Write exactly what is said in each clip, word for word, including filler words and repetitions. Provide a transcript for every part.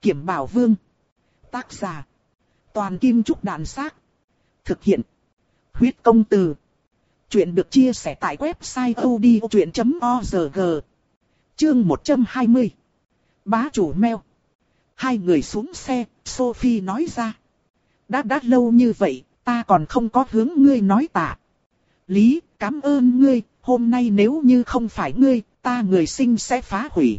Kiểm Bảo Vương. Tác giả. Toàn Kim Trúc Đàn Xác. Thực hiện. Huyết Công Từ. Chuyện được chia sẻ tại website odchuyện chấm org. Chương một trăm hai mươi. Bá chủ mèo. Hai người xuống xe, Sophie nói ra. Đã đã lâu như vậy, ta còn không có hướng ngươi nói tạ. Lý, cảm ơn ngươi, hôm nay nếu như không phải ngươi, ta người sinh sẽ phá hủy.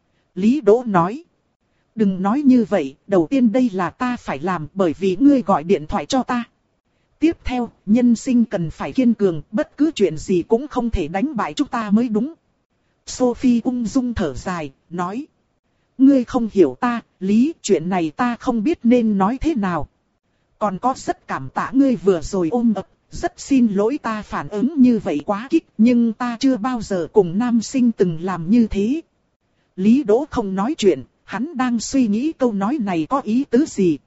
Lý Đỗ nói. Đừng nói như vậy, đầu tiên đây là ta phải làm bởi vì ngươi gọi điện thoại cho ta. Tiếp theo, nhân sinh cần phải kiên cường, bất cứ chuyện gì cũng không thể đánh bại chúng ta mới đúng. Sophie ung dung thở dài, nói. Ngươi không hiểu ta, Lý, chuyện này ta không biết nên nói thế nào. Còn có rất cảm tạ ngươi vừa rồi ôm ập, rất xin lỗi ta phản ứng như vậy quá kích, nhưng ta chưa bao giờ cùng nam sinh từng làm như thế. Lý Đỗ không nói chuyện, hắn đang suy nghĩ câu nói này có ý tứ gì.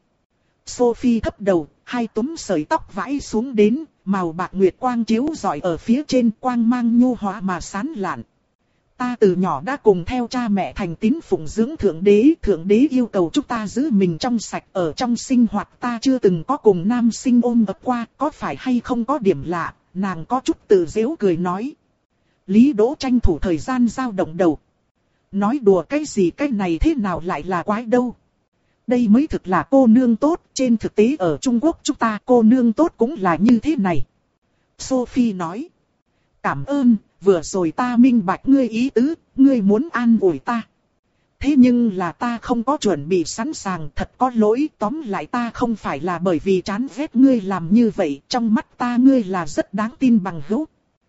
Sophie thấp đầu, hai túm sợi tóc vãi xuống đến, màu bạc nguyệt quang chiếu rọi ở phía trên, quang mang nhu hòa mà sáng lạn. Ta từ nhỏ đã cùng theo cha mẹ thành tín phụng dưỡng Thượng Đế. Thượng Đế yêu cầu chúng ta giữ mình trong sạch. Ở trong sinh hoạt ta chưa từng có cùng nam sinh ôm ấp qua. Có phải hay không có điểm lạ? Nàng có chút tự giễu cười nói. Lý Đỗ tranh thủ thời gian dao động đầu. Nói đùa cái gì, cái này thế nào lại là quái đâu. Đây mới thực là cô nương tốt. Trên thực tế ở Trung Quốc chúng ta cô nương tốt cũng là như thế này. Sophie nói. Cảm ơn. Vừa rồi ta minh bạch ngươi ý tứ, ngươi muốn an ủi ta. Thế nhưng là ta không có chuẩn bị sẵn sàng, thật có lỗi, tóm lại ta không phải là bởi vì chán ghét ngươi làm như vậy, trong mắt ta ngươi là rất đáng tin bằng hữu.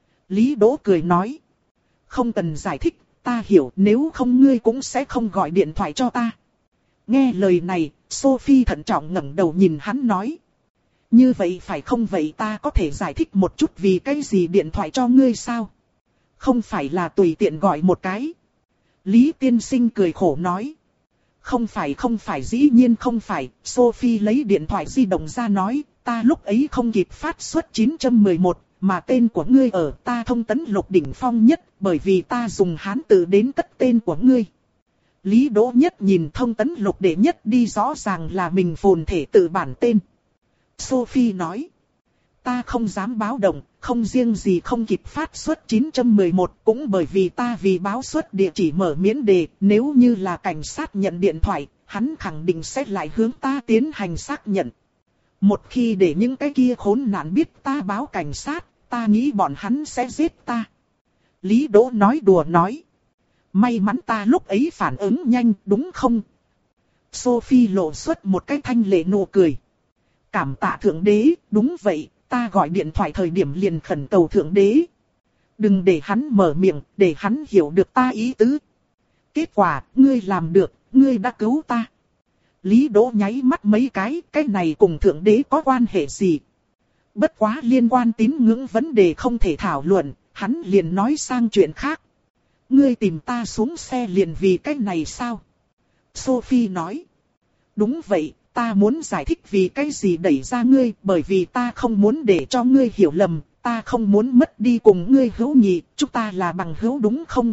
Lý Đỗ cười nói. Không cần giải thích, ta hiểu, nếu không ngươi cũng sẽ không gọi điện thoại cho ta. Nghe lời này, Sophie thận trọng ngẩng đầu nhìn hắn nói. Như vậy phải không vậy ta có thể giải thích một chút vì cái gì điện thoại cho ngươi sao? Không phải là tùy tiện gọi một cái. Lý tiên sinh cười khổ nói. Không phải không phải dĩ nhiên không phải. Sophie lấy điện thoại di động ra nói. Ta lúc ấy không kịp phát xuất chín một một. Mà tên của ngươi ở ta thông tấn lục đỉnh phong nhất. Bởi vì ta dùng hán tự đến cất tên của ngươi. Lý Đỗ Nhất nhìn thông tấn lục đệ nhất đi rõ ràng là mình phồn thể tự bản tên. Sophie nói. Ta không dám báo động, không riêng gì không kịp phát xuất chín một một, cũng bởi vì ta vì báo xuất địa chỉ mở miễn đề, nếu như là cảnh sát nhận điện thoại, hắn khẳng định sẽ lại hướng ta tiến hành xác nhận. Một khi để những cái kia khốn nạn biết ta báo cảnh sát, ta nghĩ bọn hắn sẽ giết ta. Lý Đỗ nói đùa nói. May mắn ta lúc ấy phản ứng nhanh, đúng không? Sophie lộ xuất một cái thanh lệ nụ cười. Cảm tạ Thượng Đế, đúng vậy. Ta gọi điện thoại thời điểm liền khẩn cầu Thượng Đế. Đừng để hắn mở miệng, để hắn hiểu được ta ý tứ. Kết quả, ngươi làm được, ngươi đã cứu ta. Lý Đỗ nháy mắt mấy cái, cái này cùng Thượng Đế có quan hệ gì? Bất quá liên quan tín ngưỡng vấn đề không thể thảo luận, hắn liền nói sang chuyện khác. Ngươi tìm ta xuống xe liền vì cái này sao? Sophie nói. Đúng vậy. Ta muốn giải thích vì cái gì đẩy ra ngươi, bởi vì ta không muốn để cho ngươi hiểu lầm, ta không muốn mất đi cùng ngươi hữu nghị, chúng ta là bằng hữu đúng không?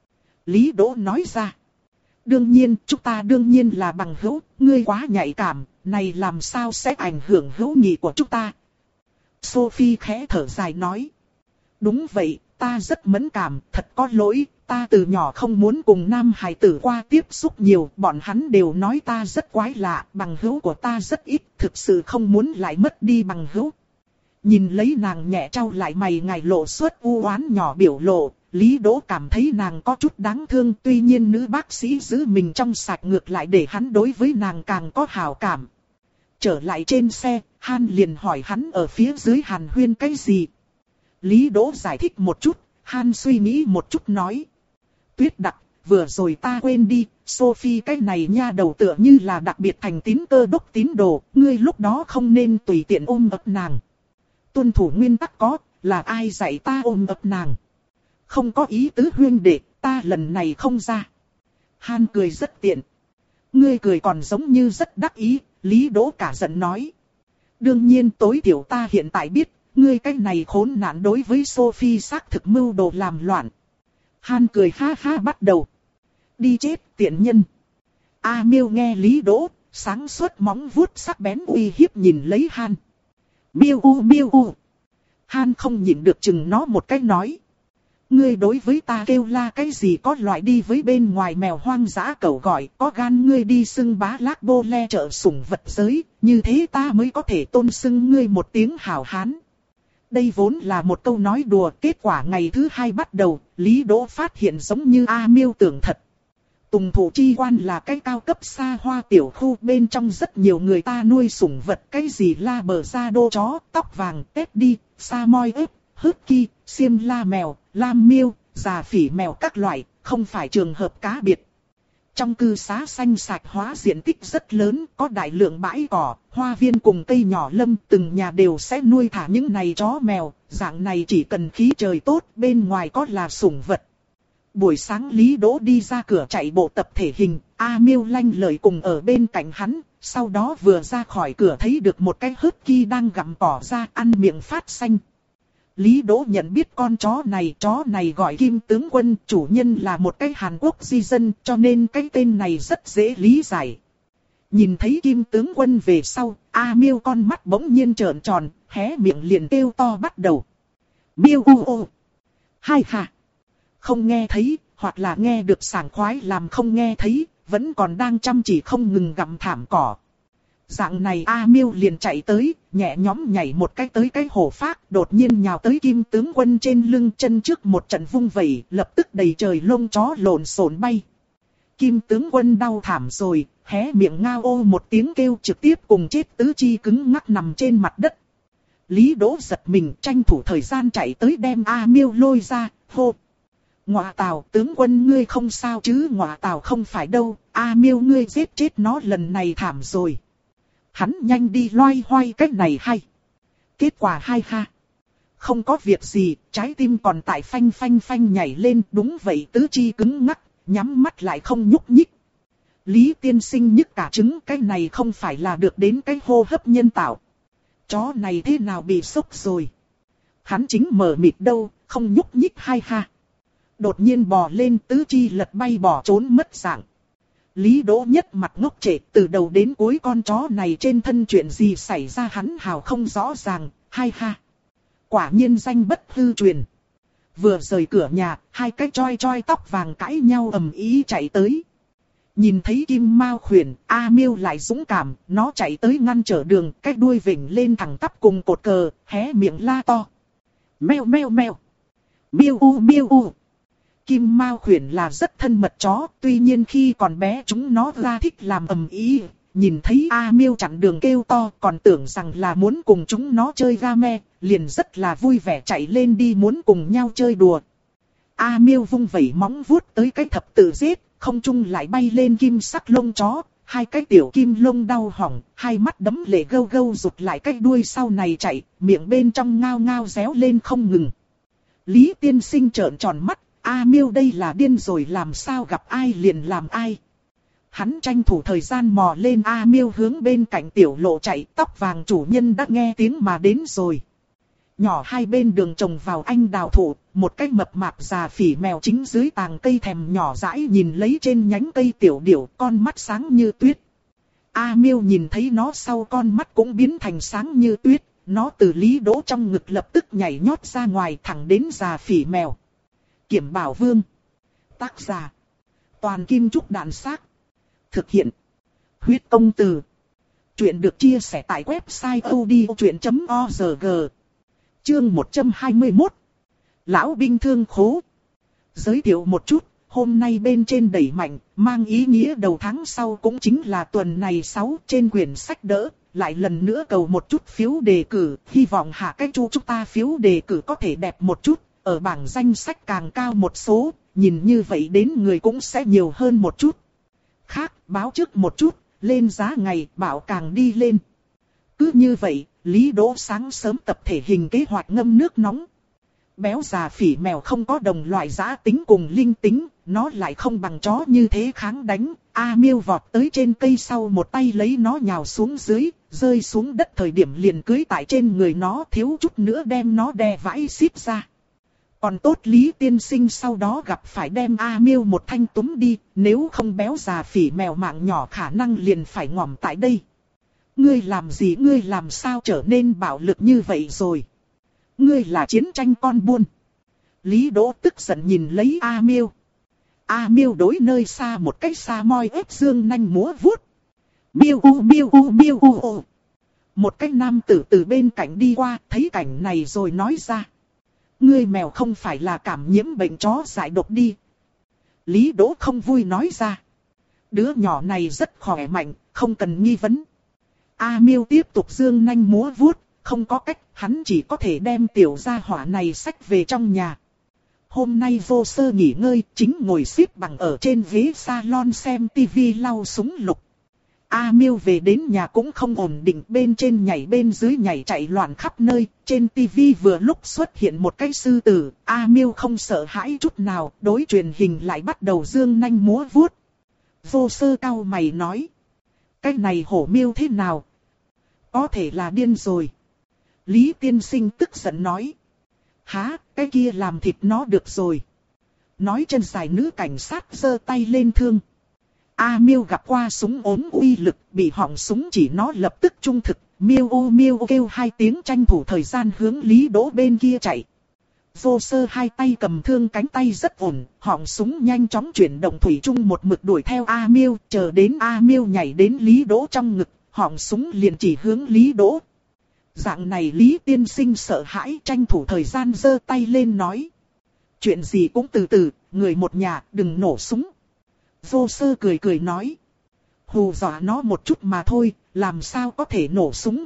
Lý Đỗ nói ra. Đương nhiên, chúng ta đương nhiên là bằng hữu, ngươi quá nhạy cảm, này làm sao sẽ ảnh hưởng hữu nghị của chúng ta? Sophie khẽ thở dài nói. Đúng vậy, ta rất mẫn cảm, thật có lỗi. Ta từ nhỏ không muốn cùng nam hài tử qua tiếp xúc nhiều, bọn hắn đều nói ta rất quái lạ, bằng hữu của ta rất ít, thực sự không muốn lại mất đi bằng hữu. Nhìn lấy nàng nhẹ trao lại mày ngài lộ xuất u oán nhỏ biểu lộ, Lý Đỗ cảm thấy nàng có chút đáng thương, tuy nhiên nữ bác sĩ giữ mình trong sạch ngược lại để hắn đối với nàng càng có hảo cảm. Trở lại trên xe, Han liền hỏi hắn ở phía dưới hàn huyên cái gì. Lý Đỗ giải thích một chút, Han suy nghĩ một chút nói. Tuyết Đặc, vừa rồi ta quên đi, Sophie cái này nha đầu tựa như là đặc biệt thành tín cơ đốc tín đồ, ngươi lúc đó không nên tùy tiện ôm ấp nàng. Tuân thủ nguyên tắc có, là ai dạy ta ôm ấp nàng? Không có ý tứ huyên đệ, ta lần này không ra. Han cười rất tiện. Ngươi cười còn giống như rất đắc ý, Lý Đỗ cả giận nói. Đương nhiên tối thiểu ta hiện tại biết, ngươi cái này khốn nạn đối với Sophie xác thực mưu đồ làm loạn. Han cười ha ha bắt đầu. Đi chết tiện nhân. A Miêu nghe Lý Đỗ, sáng suốt móng vuốt sắc bén uy hiếp nhìn lấy Han. Miêu u miêu u. Han không nhịn được chừng nó một cái nói. Ngươi đối với ta kêu la cái gì có loại đi với bên ngoài mèo hoang dã cẩu gọi, có gan ngươi đi xưng bá lác bô le trợ sủng vật giới, như thế ta mới có thể tôn xưng ngươi một tiếng hảo hán. Đây vốn là một câu nói đùa, kết quả ngày thứ hai bắt đầu, Lý Đỗ phát hiện giống như A Miêu tưởng thật. Tùng Thủ Chi Quan là cái cao cấp xa hoa tiểu khu, bên trong rất nhiều người ta nuôi sủng vật, cái gì la bờ ra đô chó, tóc vàng, tép đi, sa moi ếch, hớt ki, xiêm la mèo, lam miêu, già phỉ mèo các loại, không phải trường hợp cá biệt. Trong cư xá xanh sạch hóa diện tích rất lớn, có đại lượng bãi cỏ, hoa viên cùng cây nhỏ lâm, từng nhà đều sẽ nuôi thả những này chó mèo, dạng này chỉ cần khí trời tốt, bên ngoài có là sủng vật. Buổi sáng Lý Đỗ đi ra cửa chạy bộ tập thể hình, A Miêu lanh lợi cùng ở bên cạnh hắn, sau đó vừa ra khỏi cửa thấy được một cái hớt ki đang gặm cỏ ra, ăn miệng phát xanh. Lý Đỗ nhận biết con chó này, chó này gọi Kim Tướng Quân, chủ nhân là một cái Hàn Quốc di dân, cho nên cái tên này rất dễ lý giải. Nhìn thấy Kim Tướng Quân về sau, A Miêu con mắt bỗng nhiên trợn tròn, hé miệng liền kêu to bắt đầu. Miêu u ô. Hai hà. Không nghe thấy, hoặc là nghe được sảng khoái làm không nghe thấy, vẫn còn đang chăm chỉ không ngừng gặm thảm cỏ. Dạng này A Miêu liền chạy tới, nhẹ nhõm nhảy một cái tới cái hổ phác, đột nhiên nhào tới Kim Tướng Quân trên lưng, chân trước một trận vung vẩy, lập tức đầy trời lông chó lộn xộn bay. Kim Tướng Quân đau thảm rồi, hé miệng ngao ô một tiếng kêu, trực tiếp cùng chết tứ chi cứng ngắc nằm trên mặt đất. Lý Đỗ giật mình, tranh thủ thời gian chạy tới đem A Miêu lôi ra, hô. Ngọa Tào, tướng quân ngươi không sao chứ? Ngọa Tào không phải đâu, A Miêu ngươi giết chết nó lần này thảm rồi. Hắn nhanh đi loay hoay cách này hay. Kết quả hai ha. Không có việc gì, trái tim còn tại phanh phanh phanh nhảy lên, đúng vậy tứ chi cứng ngắc, nhắm mắt lại không nhúc nhích. Lý tiên sinh nhức cả trứng, cái này không phải là được đến cái hô hấp nhân tạo. Chó này thế nào bị sốc rồi? Hắn chính mở mịt đâu, không nhúc nhích hai ha. Đột nhiên bò lên tứ chi lật bay bỏ trốn mất dạng. Lý Đỗ nhất mặt ngốc trệ, từ đầu đến cuối con chó này trên thân chuyện gì xảy ra hắn hào không rõ ràng, hai ha. Quả nhiên danh bất hư truyền. Vừa rời cửa nhà, hai cái choi choi tóc vàng cãi nhau ầm ĩ chạy tới. Nhìn thấy Kim Mao khuyển, A Miêu lại dũng cảm, nó chạy tới ngăn trở đường, cái đuôi vểnh lên thẳng tắp cùng cột cờ, hé miệng la to. Meo meo meo. Miêu u miêu u. Kim Mao khuyển là rất thân mật chó, tuy nhiên khi còn bé chúng nó ra thích làm ầm ĩ, nhìn thấy A Miêu chặn đường kêu to, còn tưởng rằng là muốn cùng chúng nó chơi game, liền rất là vui vẻ chạy lên đi muốn cùng nhau chơi đùa. A Miêu vung vẩy móng vuốt tới cái thập tự giết, không trung lại bay lên kim sắc lông chó, hai cái tiểu kim lông đau hỏng, hai mắt đấm lệ gâu gâu rụt lại cái đuôi sau này chạy, miệng bên trong ngao ngao réo lên không ngừng. Lý tiên sinh trợn tròn mắt. A Miêu đây là điên rồi, làm sao gặp ai liền làm ai. Hắn tranh thủ thời gian mò lên A Miêu hướng bên cạnh tiểu lộ chạy, tóc vàng chủ nhân đã nghe tiếng mà đến rồi. Nhỏ hai bên đường trồng vào anh đào thụ, một cái mập mạp già phỉ mèo chính dưới tàng cây thèm nhỏ dãi nhìn lấy trên nhánh cây tiểu điểu, con mắt sáng như tuyết. A Miêu nhìn thấy nó sau con mắt cũng biến thành sáng như tuyết, nó từ Lý Đỗ trong ngực lập tức nhảy nhót ra ngoài thẳng đến già phỉ mèo. Kiểm Bảo Vương. Tác giả. Toàn Kim Trúc Đàn Xác. Thực hiện. Huyết Công Từ. Chuyện được chia sẻ tại website odchuyện chấm org. Chương một trăm hai mươi mốt. Lão binh thương khố. Giới thiệu một chút, hôm nay bên trên đẩy mạnh, mang ý nghĩa đầu tháng sau cũng chính là tuần này sáu trên quyển sách đỡ. Lại lần nữa cầu một chút phiếu đề cử, hy vọng hạ cái chu chúng ta phiếu đề cử có thể đẹp một chút. Ở bảng danh sách càng cao một số, nhìn như vậy đến người cũng sẽ nhiều hơn một chút. Khác, báo trước một chút, lên giá ngày, bảo càng đi lên. Cứ như vậy, Lý Đỗ sáng sớm tập thể hình kế hoạch ngâm nước nóng. Béo già phỉ mèo không có đồng loại dã tính cùng linh tính, nó lại không bằng chó như thế kháng đánh. A Miêu vọt tới trên cây sau một tay lấy nó nhào xuống dưới, rơi xuống đất thời điểm liền cưỡi tại trên người nó, thiếu chút nữa đem nó đè vãi xít ra. Còn tốt Lý tiên sinh sau đó gặp phải đem A Miêu một thanh túm đi, nếu không béo già phỉ mèo mạng nhỏ khả năng liền phải ngỏm tại đây. Ngươi làm gì, ngươi làm sao trở nên bạo lực như vậy rồi? Ngươi là chiến tranh con buôn. Lý Đỗ tức giận nhìn lấy A Miêu. A Miêu đối nơi xa một cách xa moi ép dương nanh múa vuốt. Miêu u miêu u miêu u u. Một cái nam tử từ bên cạnh đi qua, thấy cảnh này rồi nói ra. Ngươi mèo không phải là cảm nhiễm bệnh chó dại độc đi. Lý Đỗ không vui nói ra. Đứa nhỏ này rất khỏe mạnh, không cần nghi vấn. A Miêu tiếp tục dương nanh múa vuốt, không có cách, hắn chỉ có thể đem tiểu gia hỏa này xách về trong nhà. Hôm nay Vô Sơ nghỉ ngơi, chính ngồi xếp bằng ở trên ghế salon xem tivi lau súng lục. A Miêu về đến nhà cũng không ổn định, bên trên nhảy bên dưới nhảy chạy loạn khắp nơi, trên tivi vừa lúc xuất hiện một cái sư tử, A Miêu không sợ hãi chút nào, đối truyền hình lại bắt đầu dương nanh múa vuốt. Vô Sơ cau mày nói, cái này hổ miêu thế nào? Có thể là điên rồi. Lý tiên sinh tức giận nói, há, cái kia làm thịt nó được rồi. Nói chân dài nữ cảnh sát giơ tay lên thương. A Miêu gặp qua súng ốm uy lực, bị họng súng chỉ nó lập tức trung thực, miêu ô miêu ô kêu hai tiếng tranh thủ thời gian hướng Lý Đỗ bên kia chạy. Vô Sơ hai tay cầm thương, cánh tay rất ổn, họng súng nhanh chóng chuyển động thủy chung một mực đuổi theo A Miêu, chờ đến A Miêu nhảy đến Lý Đỗ trong ngực, họng súng liền chỉ hướng Lý Đỗ. Dạng này Lý tiên sinh sợ hãi, tranh thủ thời gian giơ tay lên nói. Chuyện gì cũng từ từ, người một nhà, đừng nổ súng. Vô Sơ cười cười nói. Hù dọa nó một chút mà thôi, làm sao có thể nổ súng.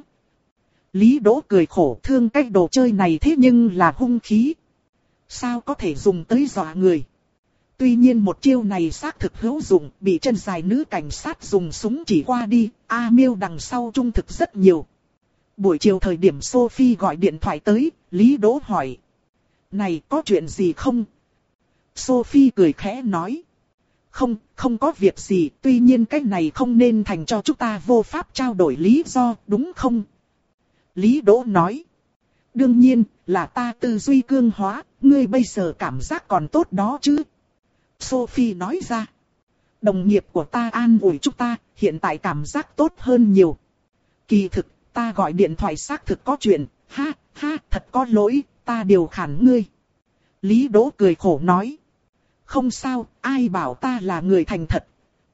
Lý Đỗ cười khổ, thương cái đồ chơi này thế nhưng là hung khí. Sao có thể dùng tới dọa người. Tuy nhiên một chiêu này xác thực hữu dụng, bị chân dài nữ cảnh sát dùng súng chỉ qua đi, A Miêu đằng sau trung thực rất nhiều. Buổi chiều thời điểm Sophie gọi điện thoại tới, Lý Đỗ hỏi. Này có chuyện gì không? Sophie cười khẽ nói. Không, không có việc gì, tuy nhiên cái này không nên thành cho chúng ta vô pháp trao đổi lý do, đúng không? Lý Đỗ nói. Đương nhiên, là ta tư duy cương hóa, ngươi bây giờ cảm giác còn tốt đó chứ? Sophie nói ra. Đồng nghiệp của ta an ủi chúng ta, hiện tại cảm giác tốt hơn nhiều. Kỳ thực, ta gọi điện thoại xác thực có chuyện, ha, ha, thật có lỗi, ta điều khản ngươi. Lý Đỗ cười khổ nói. Không sao, ai bảo ta là người thành thật.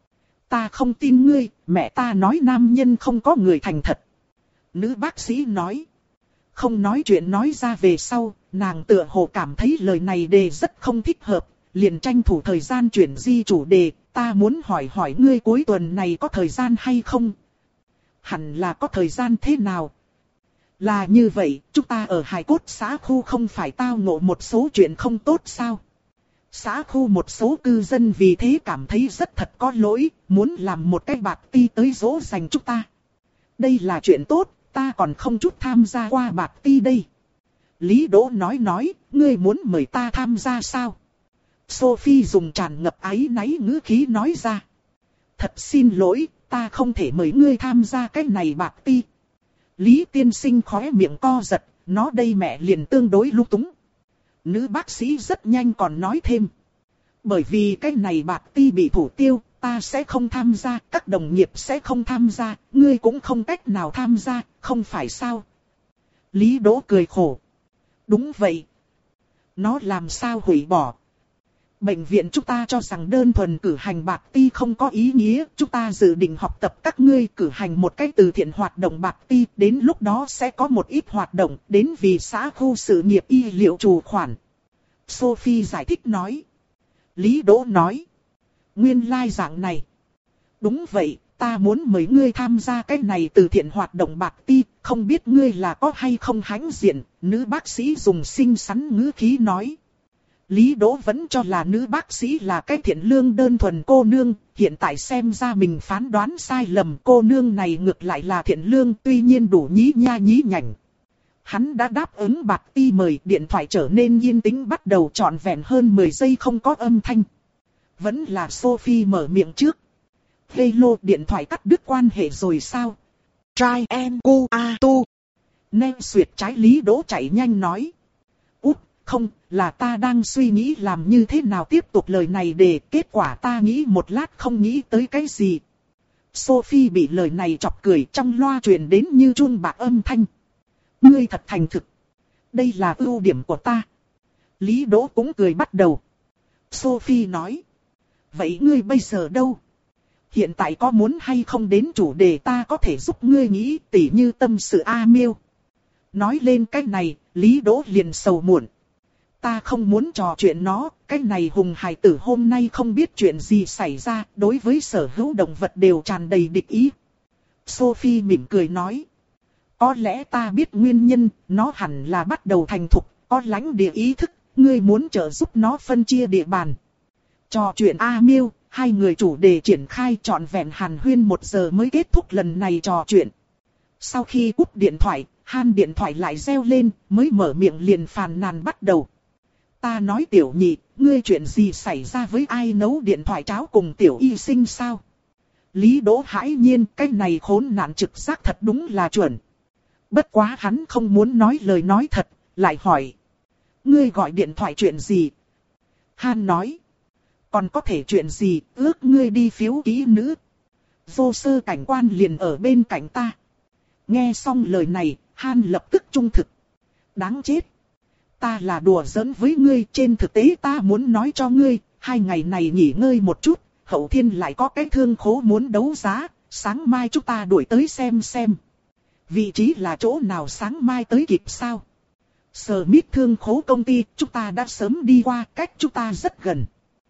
Ta không tin ngươi, mẹ ta nói nam nhân không có người thành thật. Nữ bác sĩ nói. Không nói chuyện nói ra về sau, nàng tựa hồ cảm thấy lời này đề rất không thích hợp, liền tranh thủ thời gian chuyển di chủ đề, ta muốn hỏi hỏi ngươi cuối tuần này có thời gian hay không? Hẳn là có thời gian thế nào? Là như vậy, chúng ta ở Hải Cốt xã khu không phải tao ngộ một số chuyện không tốt sao? Xã khu một số cư dân vì thế cảm thấy rất thật có lỗi, muốn làm một cái bạt ti tới dỗ dành chúng ta. Đây là chuyện tốt, ta còn không chút tham gia qua bạt ti đây. Lý Đỗ nói nói, ngươi muốn mời ta tham gia sao? Sophie dùng tràn ngập áy náy ngữ khí nói ra. Thật xin lỗi, ta không thể mời ngươi tham gia cái này bạt ti. Lý tiên sinh khóe miệng co giật, nó đây mẹ liền tương đối lung túng. Nữ bác sĩ rất nhanh còn nói thêm. Bởi vì cái này bạt ti bị thủ tiêu, ta sẽ không tham gia, các đồng nghiệp sẽ không tham gia, ngươi cũng không cách nào tham gia, không phải sao? Lý Đỗ cười khổ. Đúng vậy. Nó làm sao hủy bỏ? Bệnh viện chúng ta cho rằng đơn thuần cử hành bạt ti không có ý nghĩa, chúng ta dự định học tập các ngươi cử hành một cái từ thiện hoạt động bạt ti, đến lúc đó sẽ có một ít hoạt động, đến vì xã khu sự nghiệp y liệu trù khoản. Sophie giải thích nói. Lý Đỗ nói. Nguyên lai dạng này. Đúng vậy, ta muốn mời ngươi tham gia cái này từ thiện hoạt động bạt ti, không biết ngươi là có hay không hãnh diện, nữ bác sĩ dùng xinh xắn ngữ khí nói. Lý Đỗ vẫn cho là nữ bác sĩ là cái thiện lương đơn thuần cô nương, hiện tại xem ra mình phán đoán sai lầm, cô nương này ngược lại là thiện lương, tuy nhiên đủ nhí nha nhí nhảnh. Hắn đã đáp ứng bạt ti mời, điện thoại trở nên yên tĩnh bắt đầu trọn vẹn hơn mười giây không có âm thanh. Vẫn là Sophie mở miệng trước. Hello, điện thoại cắt đứt quan hệ rồi sao? Try and go a tu. Nên suyệt trái Lý Đỗ chạy nhanh nói. Út, Không, là ta đang suy nghĩ làm như thế nào tiếp tục lời này để kết quả ta nghĩ một lát không nghĩ tới cái gì. Sophie bị lời này chọc cười, trong loa truyền đến như chuông bạc âm thanh. Ngươi thật thành thực. Đây là ưu điểm của ta. Lý Đỗ cũng cười bắt đầu. Sophie nói. Vậy ngươi bây giờ đâu? Hiện tại có muốn hay không đến chủ đề ta có thể giúp ngươi nghĩ, tỉ như tâm sự A Miêu. Nói lên cái này, Lý Đỗ liền sầu muộn. Ta không muốn trò chuyện nó, cái này hùng hài tử hôm nay không biết chuyện gì xảy ra, đối với sở hữu động vật đều tràn đầy địch ý. Sophie mỉm cười nói. Có lẽ ta biết nguyên nhân, nó hẳn là bắt đầu thành thục, có lãnh địa ý thức, ngươi muốn trợ giúp nó phân chia địa bàn. Trò chuyện A Miêu, hai người chủ đề triển khai trọn vẹn hàn huyên một giờ mới kết thúc lần này trò chuyện. Sau khi cúp điện thoại, Han điện thoại lại reo lên, mới mở miệng liền phàn nàn bắt đầu. Ta nói tiểu nhị, ngươi chuyện gì xảy ra với ai nấu điện thoại cháo cùng tiểu y sinh sao? Lý Đỗ hãi nhiên, cái này khốn nạn trực giác thật đúng là chuẩn. Bất quá hắn không muốn nói lời nói thật, lại hỏi. Ngươi gọi điện thoại chuyện gì? Han nói. Còn có thể chuyện gì, ước ngươi đi phiếu ký nữ. Vô sơ cảnh quan liền ở bên cạnh ta. Nghe xong lời này, Han lập tức trung thực. Đáng chết. Ta là đùa giỡn với ngươi, trên thực tế ta muốn nói cho ngươi, hai ngày này nghỉ ngơi một chút, Hậu Thiên lại có cái thương khố muốn đấu giá, sáng mai chúng ta đuổi tới xem xem. Vị trí là chỗ nào sáng mai tới kịp sao? Smith thương khố công ty, chúng ta đã sớm đi qua, cách chúng ta rất gần.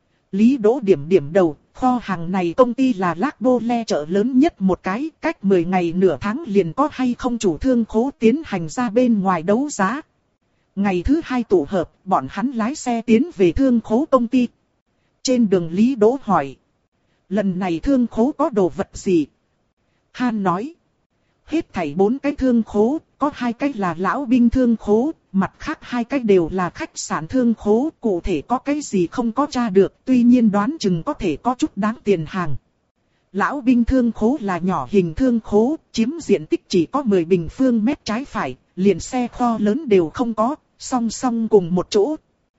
Lý Đỗ điểm điểm đầu, kho hàng này công ty là Lacbole chợ lớn nhất một cái, cách mười ngày nửa tháng liền có hay không chủ thương khố tiến hành ra bên ngoài đấu giá. Ngày thứ hai tụ hợp, bọn hắn lái xe tiến về thương khố công ty. Trên đường Lý Đỗ hỏi. Lần này thương khố có đồ vật gì? Han nói. Hết thảy bốn cái thương khố, có hai cái là lão binh thương khố, mặt khác hai cái đều là khách sạn thương khố. Cụ thể có cái gì không có tra được, tuy nhiên đoán chừng có thể có chút đáng tiền hàng. Lão binh thương khố là nhỏ hình thương khố, chiếm diện tích chỉ có mười bình phương mét trái phải, liền xe kho lớn đều không có, song song cùng một chỗ.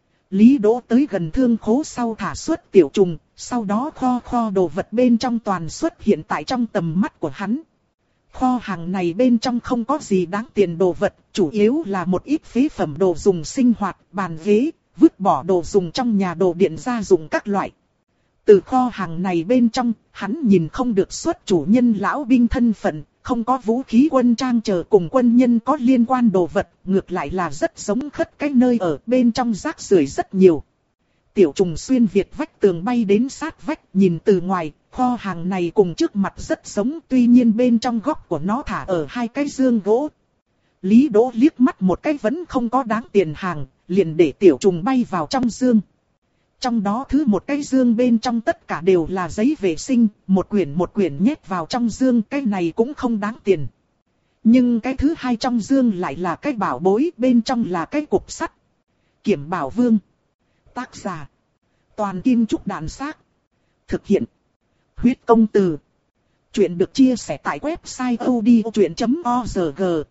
Lý Đỗ tới gần thương khố sau thả xuất tiểu trùng, sau đó kho kho đồ vật bên trong toàn xuất hiện tại trong tầm mắt của hắn. Kho hàng này bên trong không có gì đáng tiền đồ vật, chủ yếu là một ít phế phẩm đồ dùng sinh hoạt, bàn ghế, vứt bỏ đồ dùng trong nhà, đồ điện gia dụng các loại. Từ kho hàng này bên trong, hắn nhìn không được xuất chủ nhân lão binh thân phận, không có vũ khí quân trang chờ cùng quân nhân có liên quan đồ vật, ngược lại là rất giống khất cái nơi ở, bên trong rác rưởi rất nhiều. Tiểu trùng xuyên việt vách tường bay đến sát vách, nhìn từ ngoài, kho hàng này cùng trước mặt rất giống, tuy nhiên bên trong góc của nó thả ở hai cái dương gỗ. Lý Đỗ liếc mắt một cái vẫn không có đáng tiền hàng, liền để tiểu trùng bay vào trong dương. Trong đó thứ một cái dương bên trong tất cả đều là giấy vệ sinh, một quyển một quyển nhét vào trong dương, cái này cũng không đáng tiền. Nhưng cái thứ hai trong dương lại là cái bảo bối, bên trong là cái cục sắt. Kiểm Bảo Vương. Tác giả. Toàn Kim Trúc Đàn Xác. Thực hiện. Huyết Công Từ. Chuyện được chia sẻ tại website odchuyện chấm org.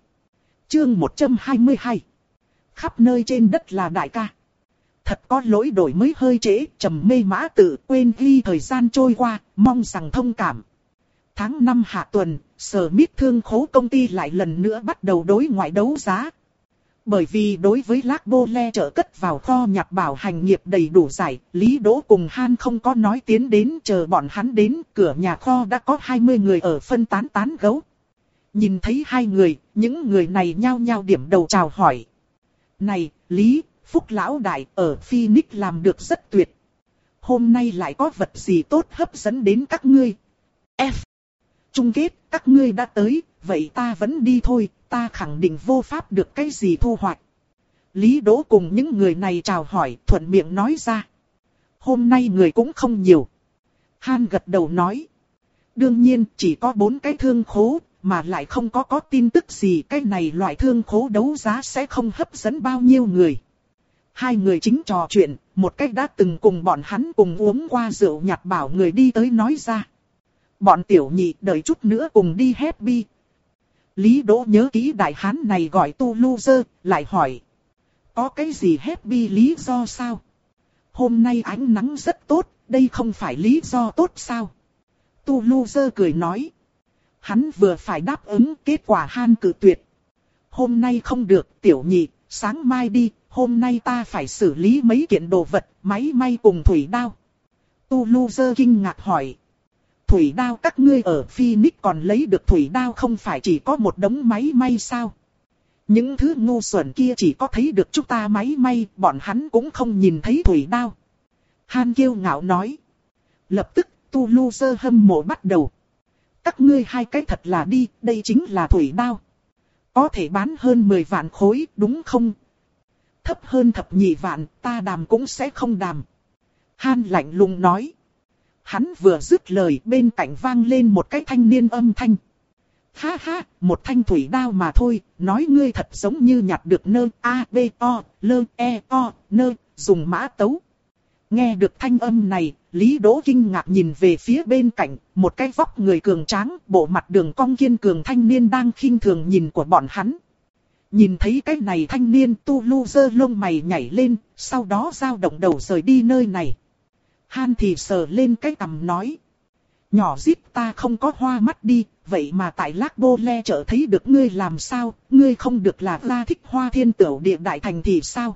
Chương một trăm hai mươi hai. Khắp nơi trên đất là đại ca. Thật có lỗi đổi mới hơi trễ, trầm mê mã tự quên ghi thời gian trôi qua, mong rằng thông cảm. Tháng năm hạ tuần, Smith thương khố công ty lại lần nữa bắt đầu đối ngoại đấu giá. Bởi vì đối với Lacbole chợ cất vào kho nhặt bảo hành nghiệp đầy đủ giải, Lý Đỗ cùng Han không có nói tiến đến chờ bọn hắn đến, cửa nhà kho đã có hai mươi người ở phân tán tán gẫu. Nhìn thấy hai người, những người này nhao nhao điểm đầu chào hỏi. Này, Lý, Phúc lão đại ở Phoenix làm được rất tuyệt. Hôm nay lại có vật gì tốt hấp dẫn đến các ngươi? F. Chung kết, các ngươi đã tới, vậy ta vẫn đi thôi, ta khẳng định vô pháp được cái gì thu hoạch. Lý Đỗ cùng những người này chào hỏi, thuận miệng nói ra. Hôm nay người cũng không nhiều. Han gật đầu nói. Đương nhiên, chỉ có bốn cái thương khố, mà lại không có có tin tức gì, cái này loại thương khố đấu giá sẽ không hấp dẫn bao nhiêu người. Hai người chính trò chuyện, một cách đã từng cùng bọn hắn cùng uống qua rượu nhặt bảo người đi tới nói ra. Bọn tiểu nhị đợi chút nữa cùng đi happy. Lý Đỗ nhớ kỹ đại hán này gọi Tu Lu Dơ, lại hỏi. Có cái gì happy lý do sao? Hôm nay ánh nắng rất tốt, đây không phải lý do tốt sao? Tu Lu Dơ cười nói. Hắn vừa phải đáp ứng, kết quả Han cự tuyệt. Hôm nay không được, tiểu nhị, sáng mai đi, hôm nay ta phải xử lý mấy kiện đồ vật, máy may cùng thủy đao. Tu Lu Dơ kinh ngạc hỏi. Thủy đao các ngươi ở Phoenix còn lấy được thủy đao không phải chỉ có một đống máy may sao? Những thứ ngu xuẩn kia chỉ có thấy được chúng ta máy may, bọn hắn cũng không nhìn thấy thủy đao. Han kiêu ngạo nói. Lập tức, Tu Lu Dơ hâm mộ bắt đầu. Các ngươi hai cái thật là đi, đây chính là thủy đao. Có thể bán hơn mười vạn khối, đúng không? Thấp hơn thập nhị vạn, ta đàm cũng sẽ không đàm. Han lạnh lùng nói. Hắn vừa dứt lời, bên cạnh vang lên một cái thanh niên âm thanh. Ha ha, một thanh thủy đao mà thôi, nói ngươi thật giống như nhặt được nơ a b o, lơ e o, nơ, dùng mã tấu. Nghe được thanh âm này, Lý Đỗ kinh ngạc nhìn về phía bên cạnh, một cái vóc người cường tráng, bộ mặt đường cong kiên cường thanh niên đang khinh thường nhìn của bọn hắn. Nhìn thấy cái này thanh niên, Tu Lu Dơ lông mày nhảy lên, sau đó dao động đầu rời đi nơi này. Han thì sờ lên cái cằm nói. Nhỏ Zip ta không có hoa mắt đi, vậy mà tại Lác Bô Le chợ thấy được ngươi làm sao, ngươi không được là ra thích hoa thiên tửu địa đại thành thì sao?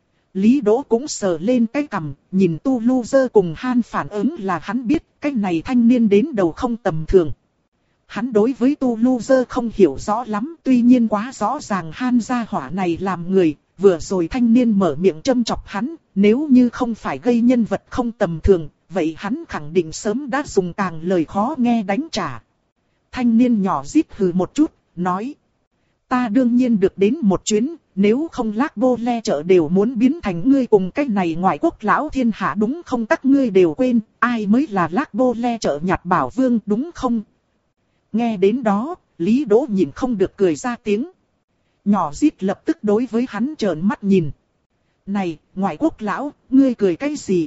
Lý Đỗ cũng sờ lên cái cằm, nhìn Tu Lu Dơ cùng Han phản ứng là hắn biết cái này thanh niên đến đầu không tầm thường. Hắn đối với Tu Lu Dơ không hiểu rõ lắm, tuy nhiên quá rõ ràng Han gia hỏa này làm người, vừa rồi thanh niên mở miệng châm chọc hắn, nếu như không phải gây nhân vật không tầm thường, vậy hắn khẳng định sớm đã dùng càng lời khó nghe đánh trả. Thanh niên nhỏ rít hừ một chút, nói. Ta đương nhiên được đến một chuyến, nếu không Lác Bô Le chợ đều muốn biến thành ngươi cùng cái này ngoại quốc lão thiên hạ đúng không, các ngươi đều quên, ai mới là Lác Bô Le chợ nhặt bảo vương đúng không? Nghe đến đó, Lý Đỗ nhìn không được cười ra tiếng. Nhỏ rít lập tức đối với hắn trợn mắt nhìn. Này, ngoại quốc lão, ngươi cười cái gì?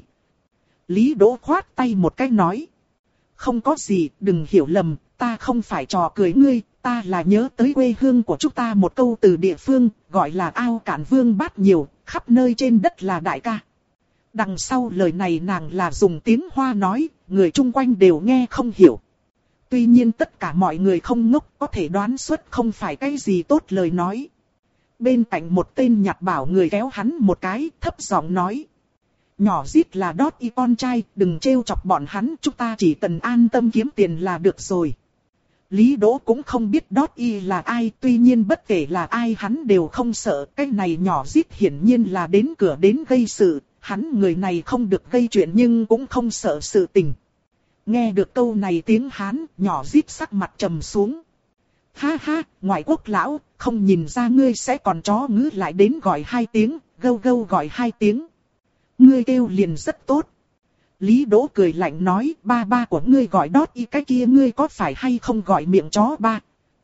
Lý Đỗ khoát tay một cái nói. Không có gì, đừng hiểu lầm, ta không phải trò cười ngươi, ta là nhớ tới quê hương của chúng ta một câu từ địa phương, gọi là ao cạn vương bát nhiều, khắp nơi trên đất là đại ca. Đằng sau lời này nàng là dùng tiếng Hoa nói, người chung quanh đều nghe không hiểu. Tuy nhiên tất cả mọi người không ngốc, có thể đoán xuất không phải cái gì tốt lời nói. Bên cạnh một tên nhặt bảo người kéo hắn một cái, thấp giọng nói. Nhỏ rít là đót y con trai, đừng trêu chọc bọn hắn, chúng ta chỉ cần an tâm kiếm tiền là được rồi. Lý Đỗ cũng không biết đót y là ai, tuy nhiên bất kể là ai hắn đều không sợ, cái này nhỏ rít hiển nhiên là đến cửa đến gây sự, hắn người này không được gây chuyện nhưng cũng không sợ sự tình. Nghe được câu này tiếng Hán, nhỏ rít sắc mặt trầm xuống. Ha ha, ngoại quốc lão, không nhìn ra ngươi sẽ còn chó ngữ lại đến gọi hai tiếng, gâu gâu gọi hai tiếng. Ngươi kêu liền rất tốt. Lý Đỗ cười lạnh nói, ba ba của ngươi gọi đót y cái kia ngươi có phải hay không gọi miệng chó ba.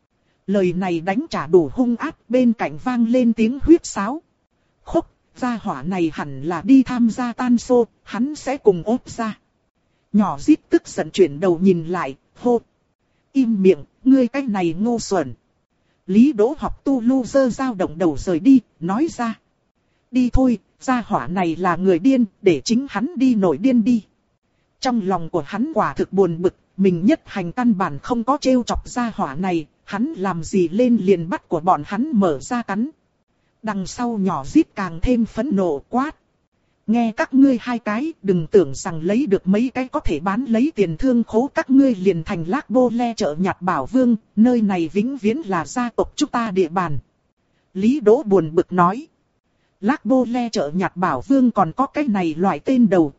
Lời này đánh trả đủ hung ác, bên cạnh vang lên tiếng huýt sáo. Khúc, gia hỏa này hẳn là đi tham gia tan xô, hắn sẽ cùng ốp ra. Nhỏ rít tức giận chuyển đầu nhìn lại, hô. Im miệng, ngươi cái này ngu xuẩn. Lý Đỗ học Tu Lu Dơ dao động đầu rời đi, nói ra. Đi thôi, gia hỏa này là người điên, để chính hắn đi nổi điên đi. Trong lòng của hắn quả thực buồn bực, mình nhất hành căn bản không có trêu chọc gia hỏa này, hắn làm gì lên liền bắt của bọn hắn mở ra cắn. Đằng sau nhỏ rít càng thêm phẫn nộ quát. Nghe các ngươi hai cái, đừng tưởng rằng lấy được mấy cái có thể bán lấy tiền thương khố các ngươi liền thành Lác Bô Le chợ nhặt bảo vương, nơi này vĩnh viễn là gia tộc chúng ta địa bàn. Lý Đỗ buồn bực nói. Lác Bô Le chợ nhặt bảo vương còn có cái này loại tên đầu.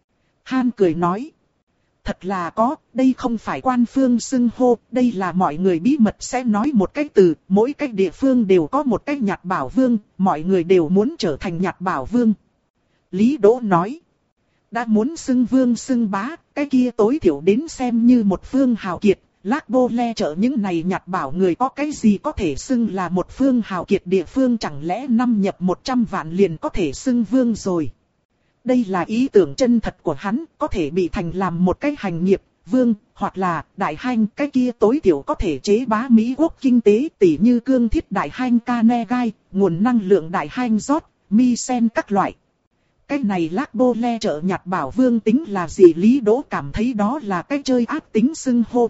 Han cười nói. Thật là có, đây không phải quan phương xưng hô, đây là mọi người bí mật sẽ nói một cái từ, mỗi cái địa phương đều có một cái nhặt bảo vương, mọi người đều muốn trở thành nhặt bảo vương. Lý Đỗ nói. Đã muốn xưng vương xưng bá, cái kia tối thiểu đến xem như một phương hào kiệt. Lác Bô Le chợ những này nhặt bảo người có cái gì có thể xưng là một phương hào kiệt địa phương, chẳng lẽ năm nhập một trăm vạn liền có thể xưng vương rồi. Đây là ý tưởng chân thật của hắn, có thể bị thành làm một cái hành nghiệp, vương, hoặc là đại hanh, cái kia tối thiểu có thể chế bá Mỹ quốc kinh tế, tỷ như cương thiết đại hanh Carnegie, nguồn năng lượng đại hanh rót, mi sen các loại. Cái này lác bô le chợ nhặt bảo vương tính là gì? Lý Đỗ cảm thấy đó là cái chơi ác tính xưng hô.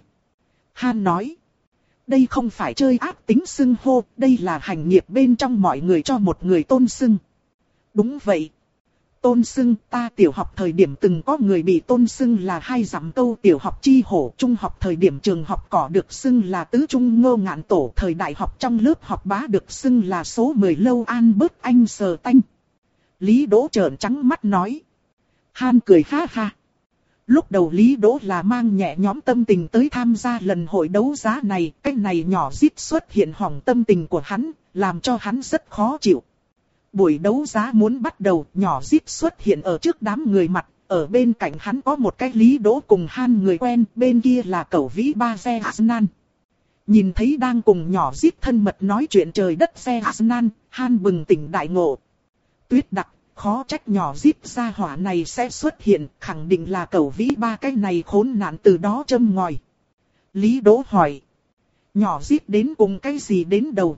Han nói. Đây không phải chơi ác tính xưng hô, đây là hành nghiệp bên trong mọi người cho một người tôn xưng. Đúng vậy. Tôn xưng, ta tiểu học thời điểm từng có người bị tôn xưng là hai dặm câu tiểu học chi hổ. Trung học thời điểm trường học cỏ được xưng là tứ trung ngô ngạn tổ. Thời đại học trong lớp học bá được xưng là số mười lâu an bớt anh sờ tanh. Lý Đỗ trợn trắng mắt nói. Han cười ha ha. Lúc đầu Lý Đỗ là mang nhẹ nhõm tâm tình tới tham gia lần hội đấu giá này. Cái này nhỏ rít xuất hiện hỏng tâm tình của hắn, làm cho hắn rất khó chịu. Buổi đấu giá muốn bắt đầu, nhỏ rít xuất hiện ở trước đám người mặt. Ở bên cạnh hắn có một cái Lý Đỗ cùng Han người quen, bên kia là cẩu vĩ ba xe Asnan. Nhìn thấy đang cùng nhỏ rít thân mật nói chuyện trời đất xe Asnan, Han bừng tỉnh đại ngộ. Tuyết đặc, khó trách nhỏ rít gia hỏa này sẽ xuất hiện, khẳng định là cẩu vĩ ba cái này khốn nạn từ đó châm ngòi. Lý Đỗ hỏi. Nhỏ rít đến cùng cái gì đến đầu?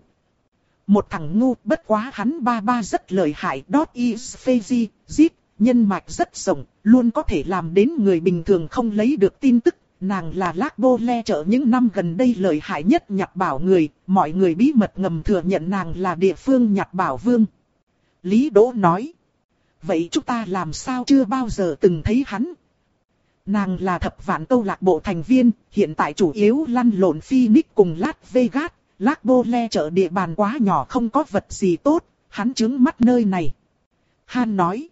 Một thằng ngu, bất quá hắn ba ba rất lợi hại. Dot is Fezi, zip, nhân mạch rất rộng, luôn có thể làm đến người bình thường không lấy được tin tức. Nàng là lác bô le chợ những năm gần đây lợi hại nhất nhặt bảo người, mọi người bí mật ngầm thừa nhận nàng là địa phương nhặt bảo vương. Lý Đỗ nói. Vậy chúng ta làm sao chưa bao giờ từng thấy hắn? Nàng là thập vạn câu lạc bộ thành viên, hiện tại chủ yếu lăn lộn Phoenix cùng Las Vegas. Lác bô le chợ địa bàn quá nhỏ không có vật gì tốt, hắn trướng mắt nơi này. Han nói.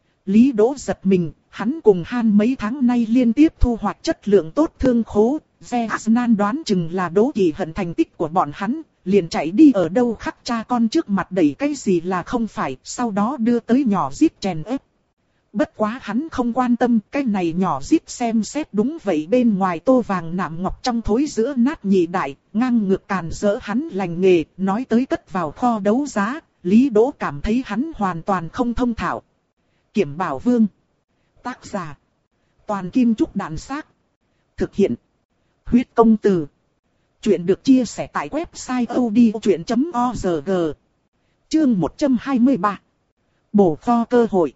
Lý Đỗ giật mình, hắn cùng Han mấy tháng nay liên tiếp thu hoạch chất lượng tốt thương khố. Ve Asnan đoán chừng là đố kỵ hận thành tích của bọn hắn, liền chạy đi ở đâu khắc cha con trước mặt đẩy cái gì là không phải, sau đó đưa tới nhỏ zip chèn ép. Bất quá hắn không quan tâm, cái này nhỏ zip xem xét đúng vậy, bên ngoài tô vàng nạm ngọc trong thối giữa nát nhị đại, ngang ngược càn rỡ hắn lành nghề, nói tới cất vào kho đấu giá, Lý Đỗ cảm thấy hắn hoàn toàn không thông thạo. Kiểm Bảo Vương. Tác giả. Toàn Kim Trúc Đàn Xác. Thực hiện. Huyết Công Từ. Chuyện được chia sẻ tại website odchuyện chấm org. Chương một trăm hai mươi ba. Bổ kho cơ hội.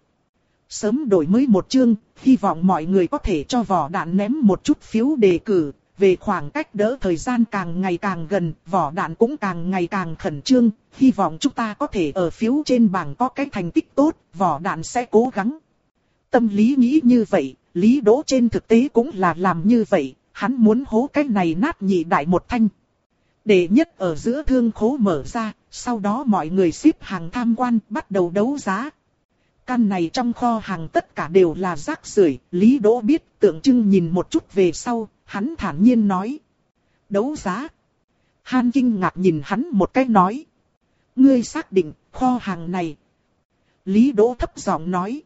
Sớm đổi mới một chương, hy vọng mọi người có thể cho vỏ đạn ném một chút phiếu đề cử. Về khoảng cách đỡ thời gian càng ngày càng gần, vỏ đạn cũng càng ngày càng khẩn trương. Hy vọng chúng ta có thể ở phiếu trên bảng có cái thành tích tốt, vỏ đạn sẽ cố gắng. Tâm lý nghĩ như vậy, Lý Đỗ trên thực tế cũng là làm như vậy. Hắn muốn hố cái này nát nhị đại một thanh. Đệ nhất ở giữa thương khố mở ra, sau đó mọi người xếp hàng tham quan, bắt đầu đấu giá. Căn này trong kho hàng tất cả đều là rác rưởi, Lý Đỗ biết, tượng trưng nhìn một chút về sau, hắn thản nhiên nói. Đấu giá. Han kinh ngạc nhìn hắn một cái nói. Ngươi xác định, kho hàng này. Lý Đỗ thấp giọng nói.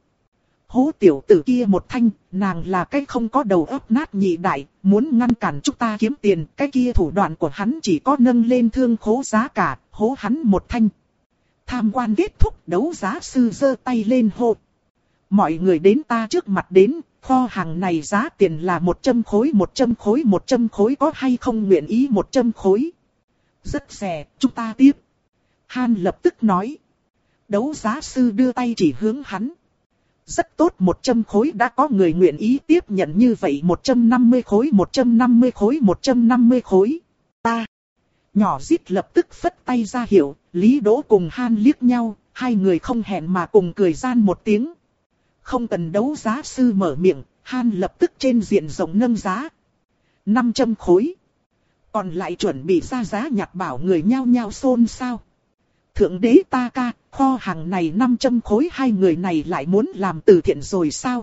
Hố tiểu tử kia một thanh, nàng là cái không có đầu óc nát nhị đại, muốn ngăn cản chúng ta kiếm tiền, cái kia thủ đoạn của hắn chỉ có nâng lên thương khố giá cả, hố hắn một thanh. Tham quan kết thúc, đấu giá sư giơ tay lên hô. Mọi người đến ta trước mặt đến, kho hàng này giá tiền là một trăm khối, một trăm khối, một trăm khối, có hay không nguyện ý một trăm khối? Rất rẻ, chúng ta tiếp. Han lập tức nói. Đấu giá sư đưa tay chỉ hướng hắn. Rất tốt, một trăm khối đã có người nguyện ý tiếp nhận như vậy, một trăm năm mươi khối, một trăm năm mươi khối, một trăm năm mươi khối. Ta. Nhỏ rít lập tức phất tay ra hiệu, Lý Đỗ cùng Han liếc nhau, hai người không hẹn mà cùng cười gian một tiếng. Không cần đấu giá sư mở miệng, Han lập tức trên diện rộng nâng giá. năm trăm khối. Còn lại chuẩn bị ra giá nhặt bảo người nhao nhao xôn xao. Thượng đế ta ca, kho hàng này năm trăm khối, hai người này lại muốn làm từ thiện rồi sao?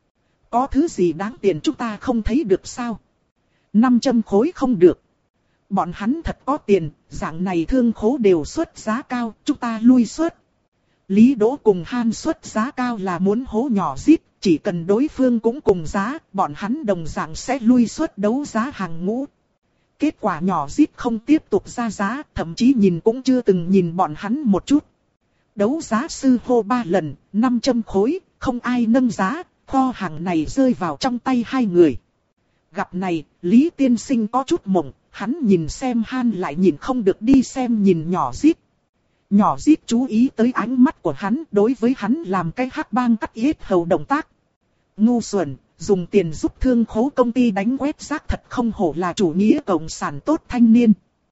Có thứ gì đáng tiền chúng ta không thấy được sao? năm trăm khối không được. Bọn hắn thật có tiền, dạng này thương khố đều xuất giá cao, chúng ta lui xuất. Lý Đỗ cùng Han xuất giá cao là muốn hố nhỏ rít, chỉ cần đối phương cũng cùng giá, bọn hắn đồng dạng sẽ lui xuất đấu giá hàng ngũ. Kết quả nhỏ rít không tiếp tục ra giá, thậm chí nhìn cũng chưa từng nhìn bọn hắn một chút. Đấu giá sư hô ba lần, năm trăm khối, không ai nâng giá, kho hàng này rơi vào trong tay hai người. Gặp này, Lý tiên sinh có chút mộng, hắn nhìn xem Han lại nhìn không được đi xem nhìn nhỏ rít. Nhỏ Zip chú ý tới ánh mắt của hắn, đối với hắn làm cái hắc bang cắt yết hầu động tác. Ngu xuẩn, dùng tiền giúp thương khố công ty đánh quét rác thật không hổ là chủ nghĩa cộng sản tốt thanh niên.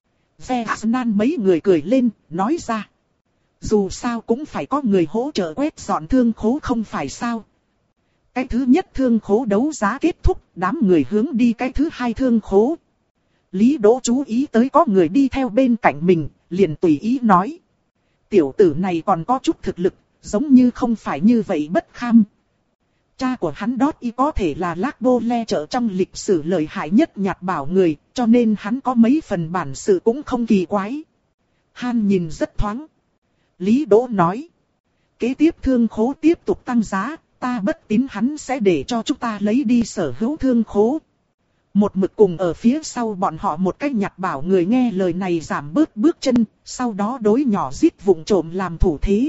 Veasnan mấy người cười lên, nói ra. Dù sao cũng phải có người hỗ trợ quét dọn thương khố không phải sao. Cái thứ nhất thương khố đấu giá kết thúc, đám người hướng đi cái thứ hai thương khố. Lý Đỗ chú ý tới có người đi theo bên cạnh mình, liền tùy ý nói. Tiểu tử này còn có chút thực lực, giống như không phải như vậy bất kham. Cha của hắn Đót Y có thể là Lác Bô Le Trợ trong lịch sử lợi hại nhất nhặt bảo người, cho nên hắn có mấy phần bản sự cũng không kỳ quái. Han nhìn rất thoáng. Lý Đỗ nói. Kế tiếp thương khố tiếp tục tăng giá, ta bất tín hắn sẽ để cho chúng ta lấy đi sở hữu thương khố. Một mực cùng ở phía sau bọn họ một cách nhặt bảo người nghe lời này giảm bớt bước chân, sau đó đối nhỏ Zip vụng trộm làm thủ thế.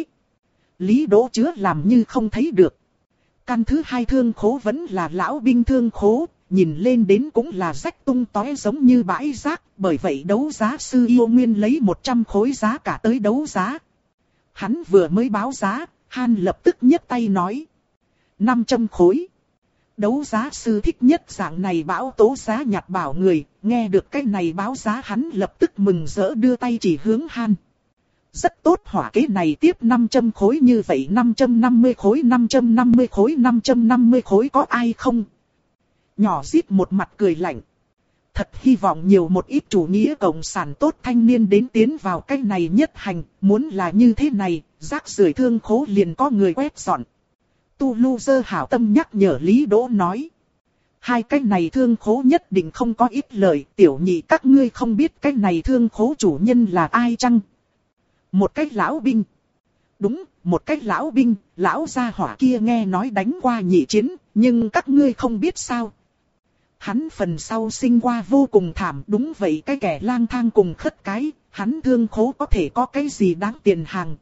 Lý Đỗ chứa làm như không thấy được. Căn thứ hai thương khố vẫn là lão binh thương khố, nhìn lên đến cũng là rách tung tóe giống như bãi rác, bởi vậy đấu giá sư yêu nguyên lấy một trăm khối giá cả tới đấu giá. Hắn vừa mới báo giá, Han lập tức nhấc tay nói. năm trăm khối. Đấu giá sư thích nhất dạng này bão tố giá nhặt bảo người, nghe được cái này báo giá hắn lập tức mừng rỡ đưa tay chỉ hướng Han. Rất tốt, hỏa kế này tiếp năm trăm khối như vậy, năm trăm năm mươi khối, năm trăm năm mươi khối, năm trăm năm mươi khối có ai không? Nhỏ Zip một mặt cười lạnh. Thật hy vọng nhiều một ít chủ nghĩa cộng sản tốt thanh niên đến tiến vào cái này nhất hành, muốn là như thế này, rác rưởi thương khố liền có người quét dọn. Tu Lu Dơ hảo tâm nhắc nhở Lý Đỗ nói. Hai cái này thương khố nhất định không có ít lời, tiểu nhị các ngươi không biết cái này thương khố chủ nhân là ai chăng? Một cái lão binh. Đúng, một cái lão binh, lão gia hỏa kia nghe nói đánh qua nhị chiến, nhưng các ngươi không biết sao. Hắn phần sau sinh qua vô cùng thảm, đúng vậy, cái kẻ lang thang cùng khất cái, hắn thương khố có thể có cái gì đáng tiền hàng.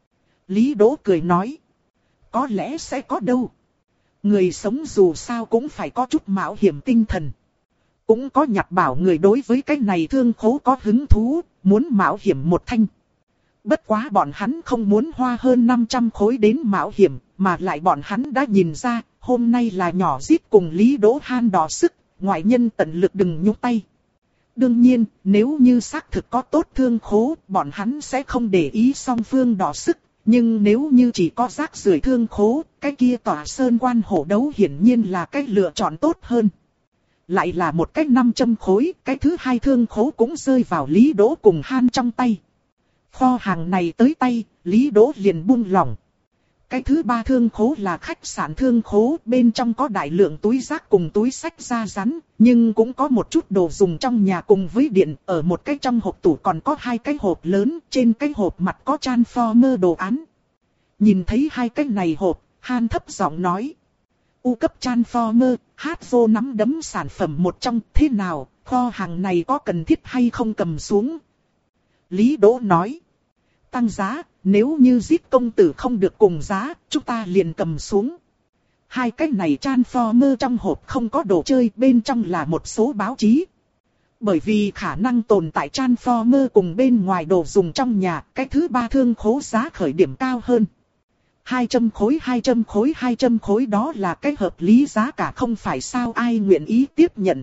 Lý Đỗ cười nói. Có lẽ sẽ có đâu. Người sống dù sao cũng phải có chút mạo hiểm tinh thần. Cũng có nhặt bảo người đối với cái này thương khố có hứng thú, muốn mạo hiểm một thanh. Bất quá bọn hắn không muốn hoa hơn năm trăm khối đến mạo hiểm, mà lại bọn hắn đã nhìn ra, hôm nay là nhỏ Zip cùng Lý Đỗ Han đỏ sức, ngoại nhân tận lực đừng nhúc tay. Đương nhiên, nếu như xác thực có tốt thương khố, bọn hắn sẽ không để ý song phương đỏ sức. Nhưng nếu như chỉ có rác rưởi thương khố, cái kia tỏa sơn quan hổ đấu hiển nhiên là cái lựa chọn tốt hơn. Lại là một cái năm trăm khối, cái thứ hai thương khố cũng rơi vào Lý Đỗ cùng Han trong tay. Kho hàng này tới tay, Lý Đỗ liền buông lỏng. Cái thứ ba thương khố là khách sạn thương khố, bên trong có đại lượng túi rác cùng túi xách da rắn, nhưng cũng có một chút đồ dùng trong nhà cùng với điện, ở một cái trong hộp tủ còn có hai cái hộp lớn, trên cái hộp mặt có Transformer đồ án. Nhìn thấy hai cái này hộp, Han thấp giọng nói. U cấp Transformer, hát vô nắm đấm sản phẩm một trong, thế nào, kho hàng này có cần thiết hay không cầm xuống? Lý Đỗ nói. Tăng giá, nếu như Zip công tử không được cùng giá, chúng ta liền cầm xuống. Hai cái này Transformer trong hộp không có đồ chơi, bên trong là một số báo chí. Bởi vì khả năng tồn tại Transformer cùng bên ngoài đồ dùng trong nhà, cái thứ ba thương khố giá khởi điểm cao hơn. hai trăm khối, hai trăm khối, hai trăm khối đó là cái hợp lý giá cả không phải sao, ai nguyện ý tiếp nhận.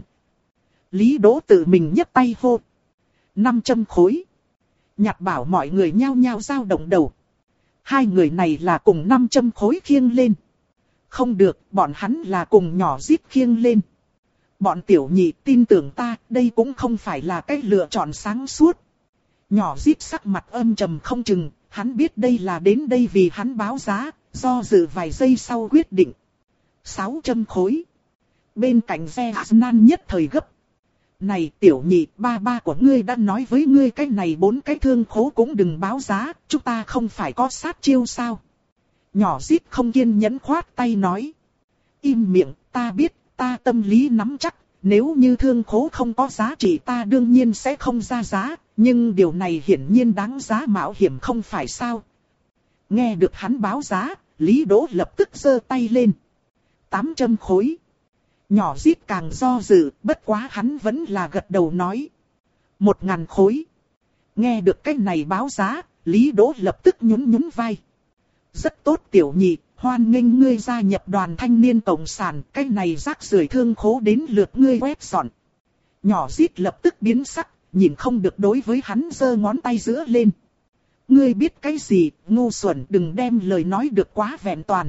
Lý Đỗ tự mình nhấc tay hô. năm trăm khối. Nhặt bảo mọi người nhao nhao dao động đầu. Hai người này là cùng năm trăm khối khiêng lên. Không được, bọn hắn là cùng nhỏ Zip khiêng lên. Bọn tiểu nhị tin tưởng ta, đây cũng không phải là cái lựa chọn sáng suốt. Nhỏ Zip sắc mặt âm trầm không chừng, hắn biết đây là đến đây vì hắn báo giá, do dự vài giây sau quyết định. sáu trăm khối. Bên cạnh Veasnan nhất thời gấp. Này tiểu nhị, ba ba của ngươi đã nói với ngươi cái này bốn cái thương khố cũng đừng báo giá, chúng ta không phải có sát chiêu sao? Nhỏ Zip không kiên nhẫn khoát tay nói. Im miệng, ta biết, ta tâm lý nắm chắc, nếu như thương khố không có giá trị ta đương nhiên sẽ không ra giá, nhưng điều này hiển nhiên đáng giá mạo hiểm không phải sao? Nghe được hắn báo giá, Lý Đỗ lập tức giơ tay lên. tám trăm khối. Nhỏ Zip càng do dự, bất quá hắn vẫn là gật đầu nói. Một ngàn khối. Nghe được cái này báo giá, Lý Đỗ lập tức nhún nhún vai. Rất tốt tiểu nhị, hoan nghênh ngươi gia nhập đoàn thanh niên cộng sản, cái này rác rưởi thương khố đến lượt ngươi quét dọn. Nhỏ Rít lập tức biến sắc, nhìn không được đối với hắn giơ ngón tay giữa lên. Ngươi biết cái gì, ngu xuẩn, đừng đem lời nói được quá vẹn toàn.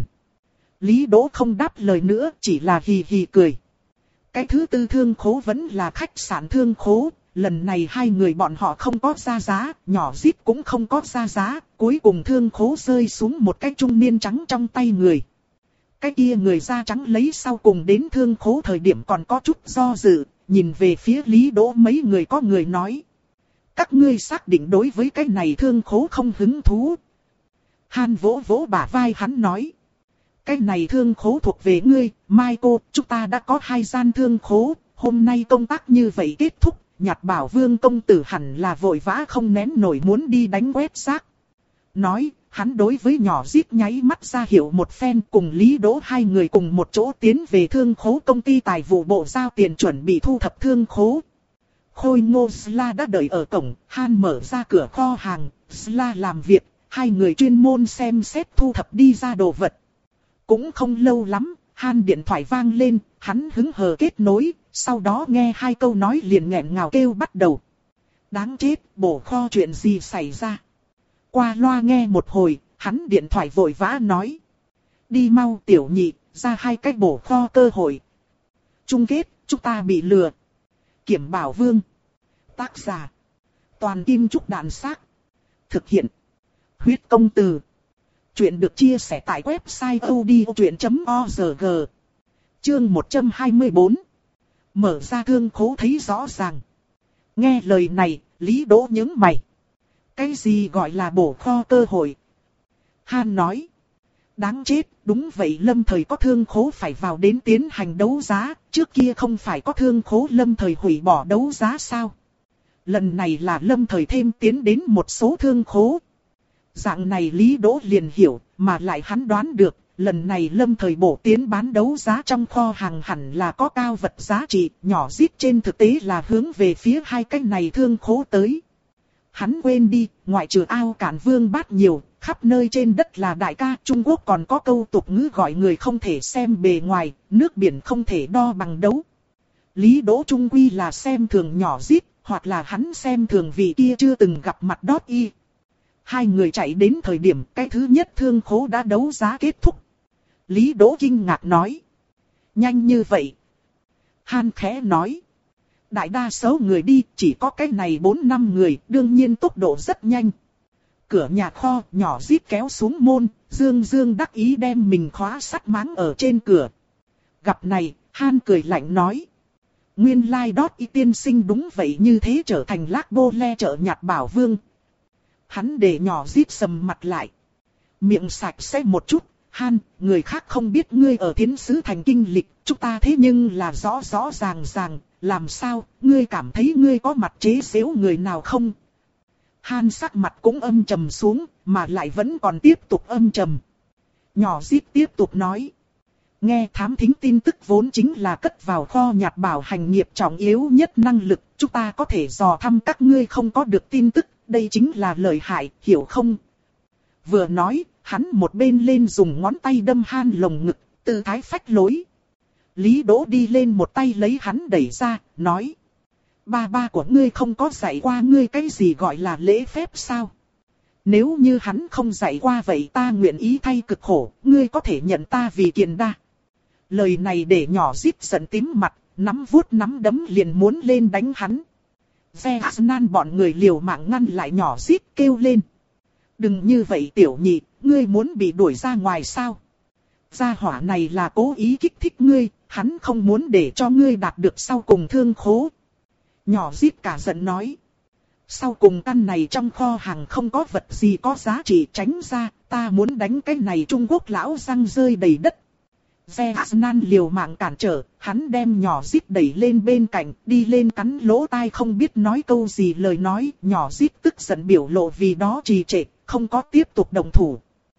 Lý Đỗ không đáp lời nữa, chỉ là hì hì cười. Cái thứ tư thương khố vẫn là khách sạn thương khố, lần này hai người bọn họ không có ra giá, nhỏ Rít cũng không có ra giá, cuối cùng thương khố rơi xuống một cái trung niên trắng trong tay người. Cái kia người da trắng lấy sau cùng đến thương khố thời điểm còn có chút do dự, nhìn về phía Lý Đỗ mấy người có người nói. Các ngươi xác định đối với cái này thương khố không hứng thú. Hàn vỗ vỗ bả vai hắn nói. Cái này thương khố thuộc về ngươi, Michael, chúng ta đã có hai gian thương khố, hôm nay công tác như vậy kết thúc, Nhạt Bảo Vương công tử hẳn là vội vã không nén nổi muốn đi đánh quét rác. Nói, hắn đối với nhỏ Rít nháy mắt ra hiệu một phen, cùng Lý Đỗ hai người cùng một chỗ tiến về thương khố công ty tài vụ bộ giao tiền chuẩn bị thu thập thương khố. Khôi Ngô Sla đã đợi ở cổng, Han mở ra cửa kho hàng, Sla làm việc, hai người chuyên môn xem xét thu thập đi ra đồ vật. Cũng không lâu lắm, Han điện thoại vang lên, hắn hứng hờ kết nối, sau đó nghe hai câu nói liền nghẹn ngào kêu bắt đầu. Đáng chết, bổ kho chuyện gì xảy ra? Qua loa nghe một hồi, hắn điện thoại vội vã nói. Đi mau tiểu nhị, ra hai cái bổ kho cơ hội. Chung kết, chúng ta bị lừa. Kiểm Bảo Vương. Tác giả. Toàn Kim Trúc Đạn Xác. Thực hiện. Huyết Công Từ. Chuyện được chia sẻ tại website odchuyện chấm org. Chương một trăm hai mươi tư. Mở ra thương khố thấy rõ ràng. Nghe lời này, Lý Đỗ nhướng mày. Cái gì gọi là bổ kho cơ hội? Han nói. Đáng chết, đúng vậy lâm thời có thương khố phải vào đến tiến hành đấu giá, trước kia không phải có thương khố lâm thời hủy bỏ đấu giá sao? Lần này là lâm thời thêm tiến đến một số thương khố. Dạng này Lý Đỗ liền hiểu, mà lại hắn đoán được, lần này lâm thời bổ tiến bán đấu giá trong kho hàng hẳn là có cao vật giá trị, nhỏ Rít trên thực tế là hướng về phía hai cái này thương khố tới. Hắn quên đi, ngoại trừ ao cản vương bát nhiều, khắp nơi trên đất là đại ca. Trung Quốc còn có câu tục ngữ gọi người không thể xem bề ngoài, nước biển không thể đo bằng đấu. Lý Đỗ trung quy là xem thường nhỏ Rít, hoặc là hắn xem thường vị kia chưa từng gặp mặt đót y. Hai người chạy đến thời điểm cái thứ nhất thương khố đã đấu giá kết thúc. Lý Đỗ kinh ngạc nói. Nhanh như vậy. Han khẽ nói. Đại đa số người đi, chỉ có cái này bốn năm người, đương nhiên tốc độ rất nhanh. Cửa nhà kho, nhỏ Rít kéo xuống môn, Dương Dương đắc ý đem mình khóa sắt máng ở trên cửa. Gặp này, Han cười lạnh nói. Nguyên lai đót y tiên sinh đúng vậy như thế trở thành lác bô le trợ Nhạt Bảo Vương. Hắn để nhỏ Rít sầm mặt lại. Miệng sạch sẽ một chút, Han, người khác không biết ngươi ở Thiến Sứ Thành kinh lịch, chúng ta thế nhưng là rõ rõ ràng ràng, làm sao, ngươi cảm thấy ngươi có mặt chế giễu người nào không? Han sắc mặt cũng âm trầm xuống, mà lại vẫn còn tiếp tục âm trầm. Nhỏ Rít tiếp tục nói. Nghe thám thính tin tức vốn chính là cất vào kho Nhạt Bảo hành nghiệp trọng yếu nhất năng lực, chúng ta có thể dò thăm các ngươi không có được tin tức, đây chính là lợi hại, hiểu không? Vừa nói, hắn một bên lên dùng ngón tay đâm Han lồng ngực, tư thái phách lối. Lý Đỗ đi lên một tay lấy hắn đẩy ra, nói. Ba ba của ngươi không có dạy qua ngươi cái gì gọi là lễ phép sao? Nếu như hắn không dạy qua vậy ta nguyện ý thay cực khổ, ngươi có thể nhận ta vì kiện đa. Lời này để nhỏ Rít giận tím mặt, nắm vuốt nắm đấm liền muốn lên đánh hắn. Ve nan bọn người liều mạng ngăn lại nhỏ Rít kêu lên. Đừng như vậy tiểu nhị, ngươi muốn bị đuổi ra ngoài sao? Gia hỏa này là cố ý kích thích ngươi, hắn không muốn để cho ngươi đạt được sau cùng thương khố. Nhỏ Rít cả giận nói. Sau cùng căn này trong kho hàng không có vật gì có giá trị, tránh ra, ta muốn đánh cái này Trung Quốc lão răng rơi đầy đất. Ve nan liều mạng cản trở, hắn đem nhỏ Rít đẩy lên bên cạnh, đi lên cắn lỗ tai không biết nói câu gì lời nói, nhỏ Rít tức giận biểu lộ vì đó trì trệ, không có tiếp tục động thủ.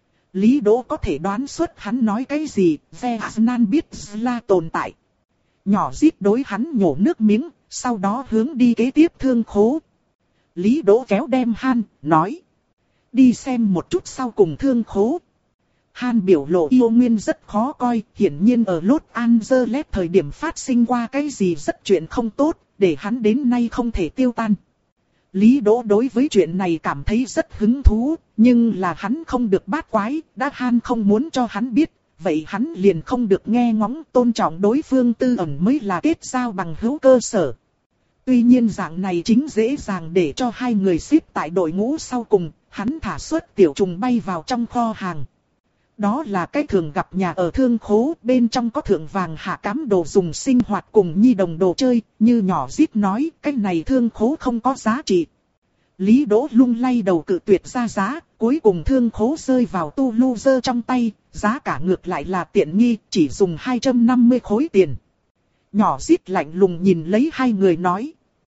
Lý Đỗ có thể đoán suốt hắn nói cái gì, Ve nan biết là tồn tại. Nhỏ Rít đối hắn nhổ nước miếng, sau đó hướng đi kế tiếp thương khố. Lý Đỗ kéo đem Han, nói. đi xem một chút sau cùng thương khố. Han biểu lộ yêu nguyên rất khó coi, hiển nhiên ở Los Angeles thời điểm phát sinh qua cái gì rất chuyện không tốt, để hắn đến nay không thể tiêu tan. Lý Đỗ đối với chuyện này cảm thấy rất hứng thú, nhưng là hắn không được bát quái, đã Han không muốn cho hắn biết, vậy hắn liền không được nghe ngóng, tôn trọng đối phương tư ẩn mới là kết giao bằng hữu cơ sở. Tuy nhiên dạng này chính dễ dàng để cho hai người xếp tại đội ngũ sau cùng, hắn thả xuất tiểu trùng bay vào trong kho hàng. Đó là cái thường gặp nhà ở thương khố, bên trong có thượng vàng hạ cám đồ dùng sinh hoạt cùng nhi đồng đồ chơi, như nhỏ Zip nói, cái này thương khố không có giá trị. Lý Đỗ lung lay đầu cự tuyệt ra giá, cuối cùng thương khố rơi vào tu loser trong tay, giá cả ngược lại là tiện nghi, chỉ dùng hai trăm năm mươi khối tiền. Nhỏ Zip lạnh lùng nhìn lấy hai người nói.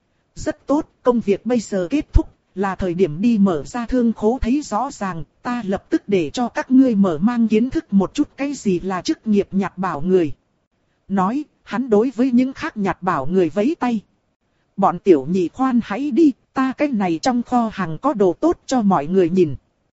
Rất tốt, công việc bây giờ kết thúc, là thời điểm đi mở ra thương khố thấy rõ ràng, ta lập tức để cho các ngươi mở mang kiến thức một chút cái gì là chức nghiệp nhặt bảo người. Nói, hắn đối với những khác nhặt bảo người vẫy tay. Bọn tiểu nhị khoan hãy đi, ta cái này trong kho hàng có đồ tốt cho mọi người nhìn.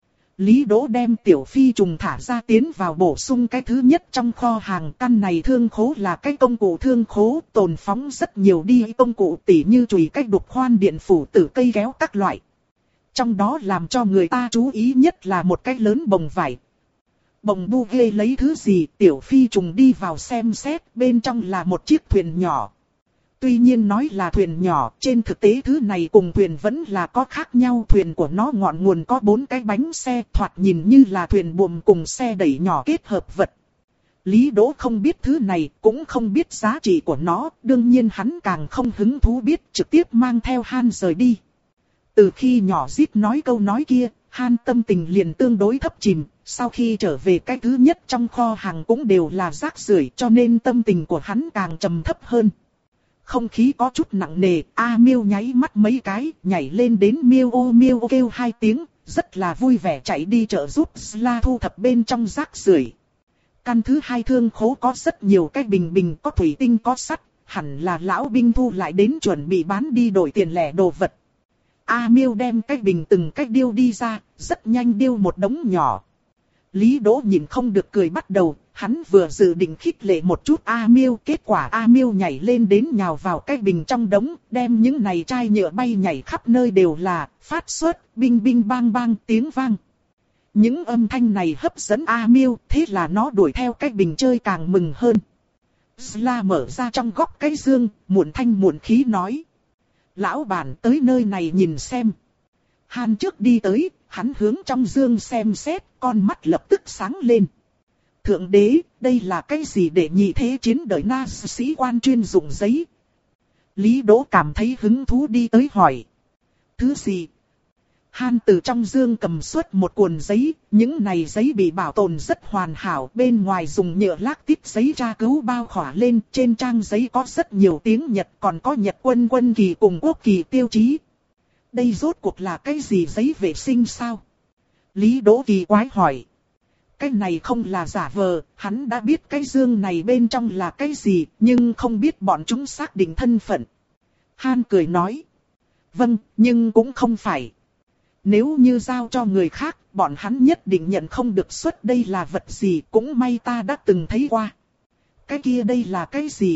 Lý Đỗ đem tiểu phi trùng thả ra tiến vào bổ sung cái thứ nhất trong kho hàng. Căn này thương khố là cái công cụ thương khố, tồn phóng rất nhiều đi công cụ tỉ như chùy cách đục khoan điện phủ tử cây kéo các loại. Trong đó làm cho người ta chú ý nhất là một cái lớn bồng vải. Bồng bu ghê lấy thứ gì, tiểu phi trùng đi vào xem xét, bên trong là một chiếc thuyền nhỏ. Tuy nhiên nói là thuyền nhỏ, trên thực tế thứ này cùng thuyền vẫn là có khác nhau. Thuyền của nó ngọn nguồn có bốn cái bánh xe, thoạt nhìn như là thuyền buồm cùng xe đẩy nhỏ kết hợp vật. Lý Đỗ không biết thứ này, cũng không biết giá trị của nó, đương nhiên hắn càng không hứng thú biết, trực tiếp mang theo Han rời đi. Từ khi nhỏ Zip nói câu nói kia, Han tâm tình liền tương đối thấp chìm, sau khi trở về cái thứ nhất trong kho hàng cũng đều là rác rưởi, cho nên tâm tình của hắn càng trầm thấp hơn. Không khí có chút nặng nề, A Miêu nháy mắt mấy cái, nhảy lên đến miêu ô miêu ô kêu hai tiếng, rất là vui vẻ chạy đi trợ giúp Sla thu thập bên trong rác rưởi. Căn thứ hai thương khố có rất nhiều cái bình bình, có thủy tinh có sắt, hẳn là lão binh thu lại đến chuẩn bị bán đi đổi tiền lẻ đồ vật. A Miêu đem cái bình từng cái điêu đi ra, rất nhanh điêu một đống nhỏ. Lý Đỗ nhìn không được cười bắt đầu, hắn vừa dự định khích lệ một chút A Miêu, kết quả A Miêu nhảy lên đến nhào vào cái bình trong đống, đem những này chai nhựa bay nhảy khắp nơi đều là, phát xuất, binh binh bang bang tiếng vang. Những âm thanh này hấp dẫn A Miêu, thế là nó đuổi theo cái bình chơi càng mừng hơn. Sla mở ra trong góc cái dương, muộn thanh muộn khí nói. Lão bản tới nơi này nhìn xem. Han trước đi tới, hắn hướng trong dương xem xét, con mắt lập tức sáng lên. Thượng đế, đây là cái gì để nhị thế chiến đời na sĩ quan chuyên dụng giấy? Lý Đỗ cảm thấy hứng thú đi tới hỏi. Thứ gì? Han từ trong dương cầm xuất một cuộn giấy, những này giấy bị bảo tồn rất hoàn hảo, bên ngoài dùng nhựa lác tít giấy tra cứu bao khỏa lên, trên trang giấy có rất nhiều tiếng Nhật, còn có Nhật quân quân kỳ cùng quốc kỳ tiêu chí. Đây rốt cuộc là cái gì, giấy vệ sinh sao? Lý Đỗ kỳ quái hỏi. Cái này không là giả vờ, hắn đã biết cái dương này bên trong là cái gì, nhưng không biết bọn chúng xác định thân phận. Han cười nói. Vâng, nhưng cũng không phải. Nếu như giao cho người khác, bọn hắn nhất định nhận không được xuất đây là vật gì, cũng may ta đã từng thấy qua. Cái kia đây là cái gì?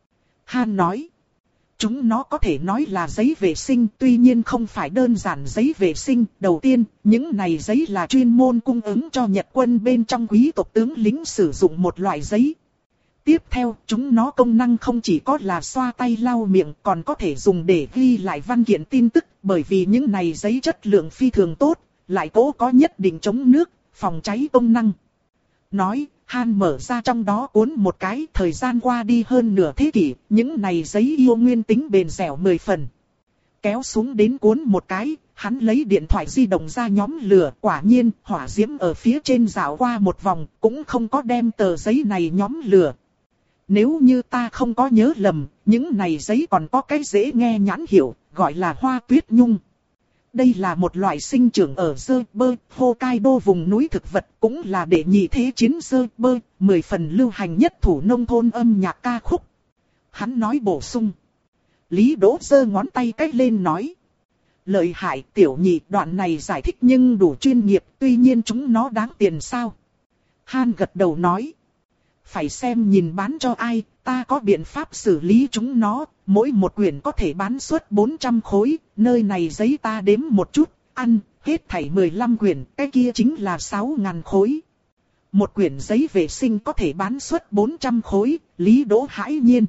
Han nói. Chúng nó có thể nói là giấy vệ sinh, tuy nhiên không phải đơn giản giấy vệ sinh. Đầu tiên, những này giấy là chuyên môn cung ứng cho Nhật quân bên trong quý tộc tướng lính sử dụng một loại giấy. Tiếp theo, chúng nó công năng không chỉ có là xoa tay lau miệng, còn có thể dùng để ghi lại văn kiện tin tức, bởi vì những này giấy chất lượng phi thường tốt, lại cố có nhất định chống nước, phòng cháy công năng. Nói, Han mở ra trong đó cuốn một cái, thời gian qua đi hơn nửa thế kỷ, những này giấy yêu nguyên tính bền dẻo mười phần. Kéo xuống đến cuốn một cái, hắn lấy điện thoại di động ra nhóm lửa, quả nhiên, hỏa diễm ở phía trên dạo qua một vòng, cũng không có đem tờ giấy này nhóm lửa. Nếu như ta không có nhớ lầm, những này giấy còn có cái dễ nghe nhãn hiệu, gọi là hoa tuyết nhung. Đây là một loại sinh trưởng ở Zerbơ, Hokkaido vùng núi thực vật, cũng là đệ nhị thế chiến Zerbơ, mười phần lưu hành nhất thủ nông thôn âm nhạc ca khúc. Hắn nói bổ sung. Lý Đỗ giơ ngón tay cách lên nói. Lợi hại, tiểu nhị, đoạn này giải thích nhưng đủ chuyên nghiệp, tuy nhiên chúng nó đáng tiền sao? Han gật đầu nói. Phải xem nhìn bán cho ai, ta có biện pháp xử lý chúng nó, mỗi một quyển có thể bán suất bốn trăm khối, nơi này giấy ta đếm một chút, ăn, hết thảy mười lăm quyển, cái kia chính là sáu nghìn khối. Một quyển giấy vệ sinh có thể bán suất bốn trăm khối, Lý Đỗ hãi nhiên.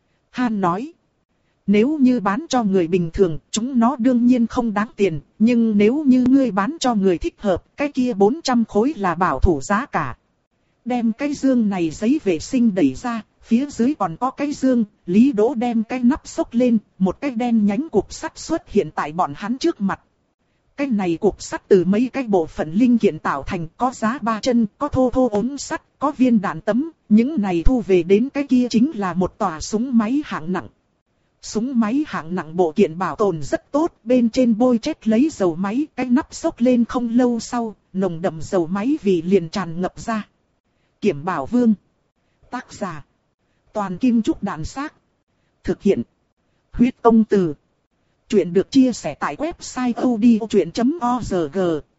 Han nói. Nếu như bán cho người bình thường, chúng nó đương nhiên không đáng tiền, nhưng nếu như ngươi bán cho người thích hợp, cái kia bốn trăm khối là bảo thủ giá cả. Đem cái dương này giấy vệ sinh đẩy ra, phía dưới còn có cái dương, Lý Đỗ đem cái nắp xốc lên, một cái đen nhánh cục sắt xuất hiện tại bọn hắn trước mặt. Cái này cục sắt từ mấy cái bộ phận linh kiện tạo thành, có giá ba chân, có thô thô ống sắt, có viên đạn tấm, những này thu về đến cái kia chính là một tòa súng máy hạng nặng. Súng máy hạng nặng bộ kiện bảo tồn rất tốt, bên trên bôi chét lấy dầu máy, cái nắp xốc lên không lâu sau, nồng đậm dầu máy vì liền tràn ngập ra. Kiểm Bảo Vương. Tác giả. Toàn Kim Trúc Đàn Xác. Thực hiện. Huyết Công Từ. Chuyện được chia sẻ tại website odchuyện chấm org.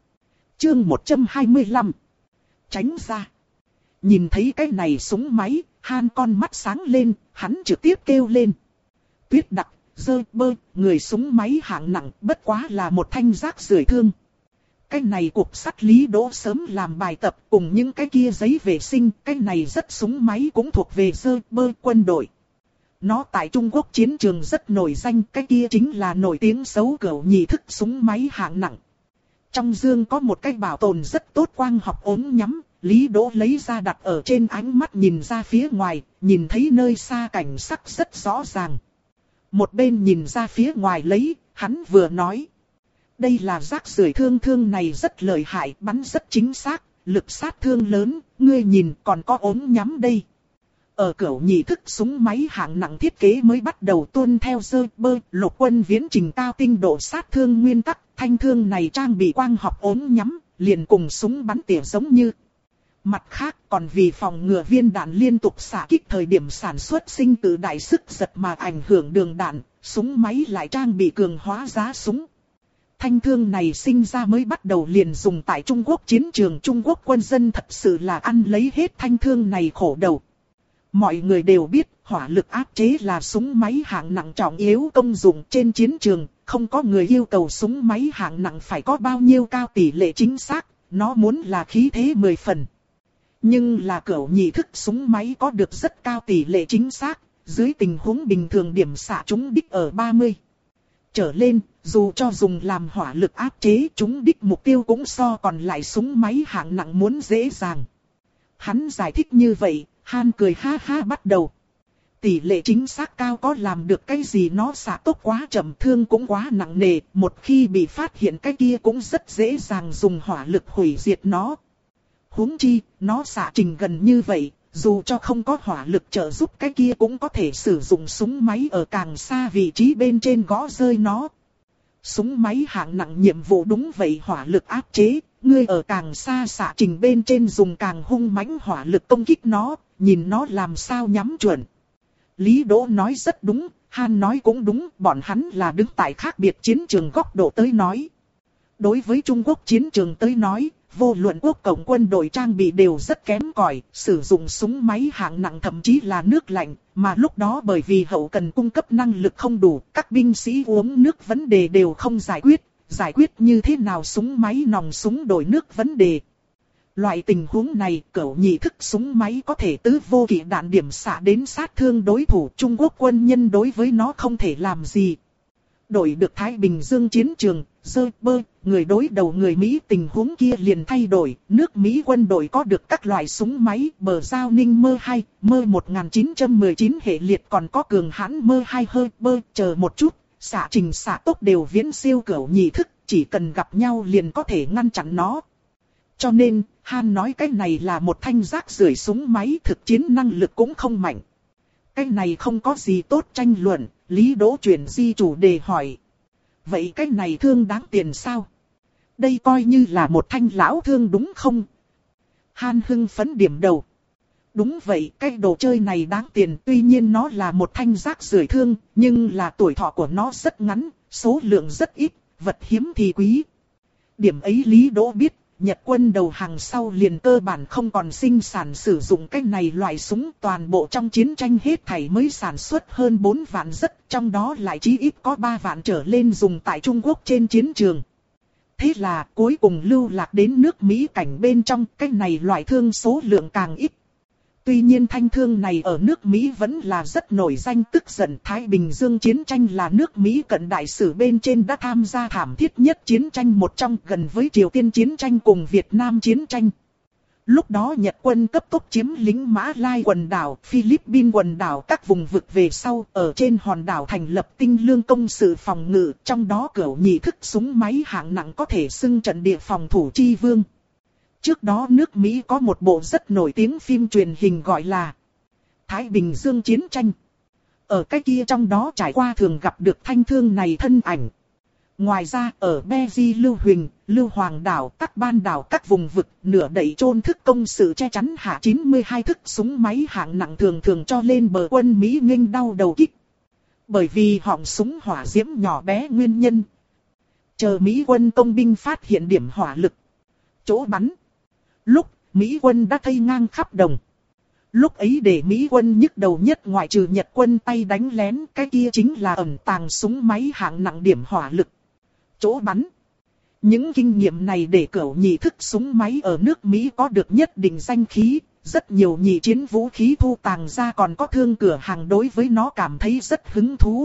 Chương một trăm hai mươi lăm. Tránh ra. Nhìn thấy cái này súng máy, Han con mắt sáng lên, hắn trực tiếp kêu lên. Tuyết đặc, dơ bơ, người súng máy hạng nặng bất quá là một thanh rác rưởi thương. Cái này cục sắt Lý Đỗ sớm làm bài tập cùng những cái kia giấy vệ sinh, cái này rất súng máy cũng thuộc về dơ bơ quân đội. Nó tại Trung Quốc chiến trường rất nổi danh, cái kia chính là nổi tiếng xấu cửu nhị thức súng máy hạng nặng. Trong dương có một cái bảo tồn rất tốt quang học ống nhắm, Lý Đỗ lấy ra đặt ở trên ánh mắt nhìn ra phía ngoài, nhìn thấy nơi xa cảnh sắc rất rõ ràng. Một bên nhìn ra phía ngoài lấy, hắn vừa nói. Đây là rác rưởi thương, thương này rất lợi hại, bắn rất chính xác, lực sát thương lớn, ngươi nhìn còn có ống nhắm đây. Ở cửu nhị thức súng máy hạng nặng thiết kế mới bắt đầu tuân theo dơ bơ, lục quân viễn trình cao tinh độ sát thương nguyên tắc, thanh thương này trang bị quang học ống nhắm, liền cùng súng bắn tỉa giống như. Mặt khác còn vì phòng ngừa viên đạn liên tục xạ kích thời điểm sản xuất sinh tử đại sức giật mà ảnh hưởng đường đạn, súng máy lại trang bị cường hóa giá súng. Thanh thương này sinh ra mới bắt đầu liền dùng tại Trung Quốc chiến trường, Trung Quốc quân dân thật sự là ăn lấy hết thanh thương này khổ đầu. Mọi người đều biết hỏa lực áp chế là súng máy hạng nặng trọng yếu công dụng trên chiến trường, không có người yêu cầu súng máy hạng nặng phải có bao nhiêu cao tỷ lệ chính xác, nó muốn là khí thế mười phần. Nhưng là cửu nhị thức súng máy có được rất cao tỷ lệ chính xác, dưới tình huống bình thường điểm xạ trúng đích ở ba mươi trở lên, dù cho dùng làm hỏa lực áp chế trúng đích mục tiêu cũng so còn lại súng máy hạng nặng muốn dễ dàng. Hắn giải thích như vậy, Han cười ha ha bắt đầu. Tỷ lệ chính xác cao có làm được cái gì, nó xạ tốc quá chậm, thương cũng quá nặng nề, một khi bị phát hiện cái kia cũng rất dễ dàng dùng hỏa lực hủy diệt nó. Huống chi, nó xạ trình gần như vậy, dù cho không có hỏa lực trợ giúp cái kia cũng có thể sử dụng súng máy ở càng xa vị trí bên trên gõ rơi nó. Súng máy hạng nặng nhiệm vụ đúng vậy, hỏa lực áp chế, ngươi ở càng xa xạ trình bên trên dùng càng hung mãnh hỏa lực công kích nó, nhìn nó làm sao nhắm chuẩn. Lý Đỗ nói rất đúng, Han nói cũng đúng, bọn hắn là đứng tại khác biệt chiến trường góc độ tới nói. Đối với Trung Quốc chiến trường tới nói, vô luận quốc cộng quân đội trang bị đều rất kém cỏi, sử dụng súng máy hạng nặng thậm chí là nước lạnh, mà lúc đó bởi vì hậu cần cung cấp năng lực không đủ, các binh sĩ uống nước vấn đề đều không giải quyết, giải quyết như thế nào súng máy nòng súng đổi nước vấn đề. Loại tình huống này, cửu nhị thức súng máy có thể tứ vô kỵ đạn điểm xạ đến sát thương đối thủ, Trung Quốc quân nhân đối với nó không thể làm gì. Đổi được Thái Bình Dương chiến trường, dơ bơ, người đối đầu người Mỹ, tình huống kia liền thay đổi, nước Mỹ quân đội có được các loại súng máy, bờ giao ninh mơ hai, mơ một nghìn chín trăm mười chín hệ liệt, còn có cường hãn mơ hai hơi bơ, chờ một chút, xạ trình xạ tốc đều viễn siêu cửu nhị thức, chỉ cần gặp nhau liền có thể ngăn chặn nó. Cho nên, Han nói cái này là một thanh rác rưởi súng máy, thực chiến năng lực cũng không mạnh. Cái này không có gì tốt tranh luận, Lý Đỗ chuyển di chủ đề hỏi. Vậy cái này thương đáng tiền sao? Đây coi như là một thanh lão thương đúng không? Han hưng phấn điểm đầu. Đúng vậy, cái đồ chơi này đáng tiền, tuy nhiên nó là một thanh rác rưởi thương, nhưng là tuổi thọ của nó rất ngắn, số lượng rất ít, vật hiếm thì quý. Điểm ấy Lý Đỗ biết, Nhật quân đầu hàng sau liền cơ bản không còn sinh sản sử dụng cái này loại súng, toàn bộ trong chiến tranh hết thảy mới sản xuất hơn bốn vạn rất, trong đó lại chí ít có ba vạn trở lên dùng tại Trung Quốc trên chiến trường. Thế là cuối cùng lưu lạc đến nước Mỹ cảnh bên trong, cái này loại thương số lượng càng ít. Tuy nhiên thanh thương này ở nước Mỹ vẫn là rất nổi danh, tức giận Thái Bình Dương chiến tranh là nước Mỹ cận đại sử bên trên đã tham gia thảm thiết nhất chiến tranh một trong, gần với Triều Tiên chiến tranh cùng Việt Nam chiến tranh. Lúc đó Nhật quân cấp tốc chiếm lĩnh Mã Lai quần đảo, Philippines quần đảo các vùng vực về sau, ở trên hòn đảo thành lập tinh lương công sự phòng ngự, trong đó cửu nhị thức súng máy hạng nặng có thể xưng trận địa phòng thủ chi vương. Trước đó nước Mỹ có một bộ rất nổi tiếng phim truyền hình gọi là Thái Bình Dương chiến tranh. Ở cái kia trong đó trải qua thường gặp được thanh thương này thân ảnh. Ngoài ra ở Beji Lưu Huỳnh, Lưu Hoàng đảo, các ban đảo các vùng vực nửa đậy chôn thức công sự che chắn hạ chín mươi hai thức súng máy hạng nặng thường thường cho lên bờ quân Mỹ nghênh đau đầu kích. Bởi vì họng súng hỏa diễm nhỏ bé nguyên nhân. Chờ Mỹ quân công binh phát hiện điểm hỏa lực. Chỗ bắn. Lúc Mỹ quân đã thây ngang khắp đồng. Lúc ấy để Mỹ quân nhức đầu nhất ngoại trừ Nhật quân tay đánh lén, cái kia chính là ẩn tàng súng máy hạng nặng điểm hỏa lực. Chỗ bắn. Những kinh nghiệm này để cửu nhị thức súng máy ở nước Mỹ có được nhất định danh khí. Rất nhiều nhị chiến vũ khí thu tàng ra, còn có thương cửa hàng đối với nó cảm thấy rất hứng thú.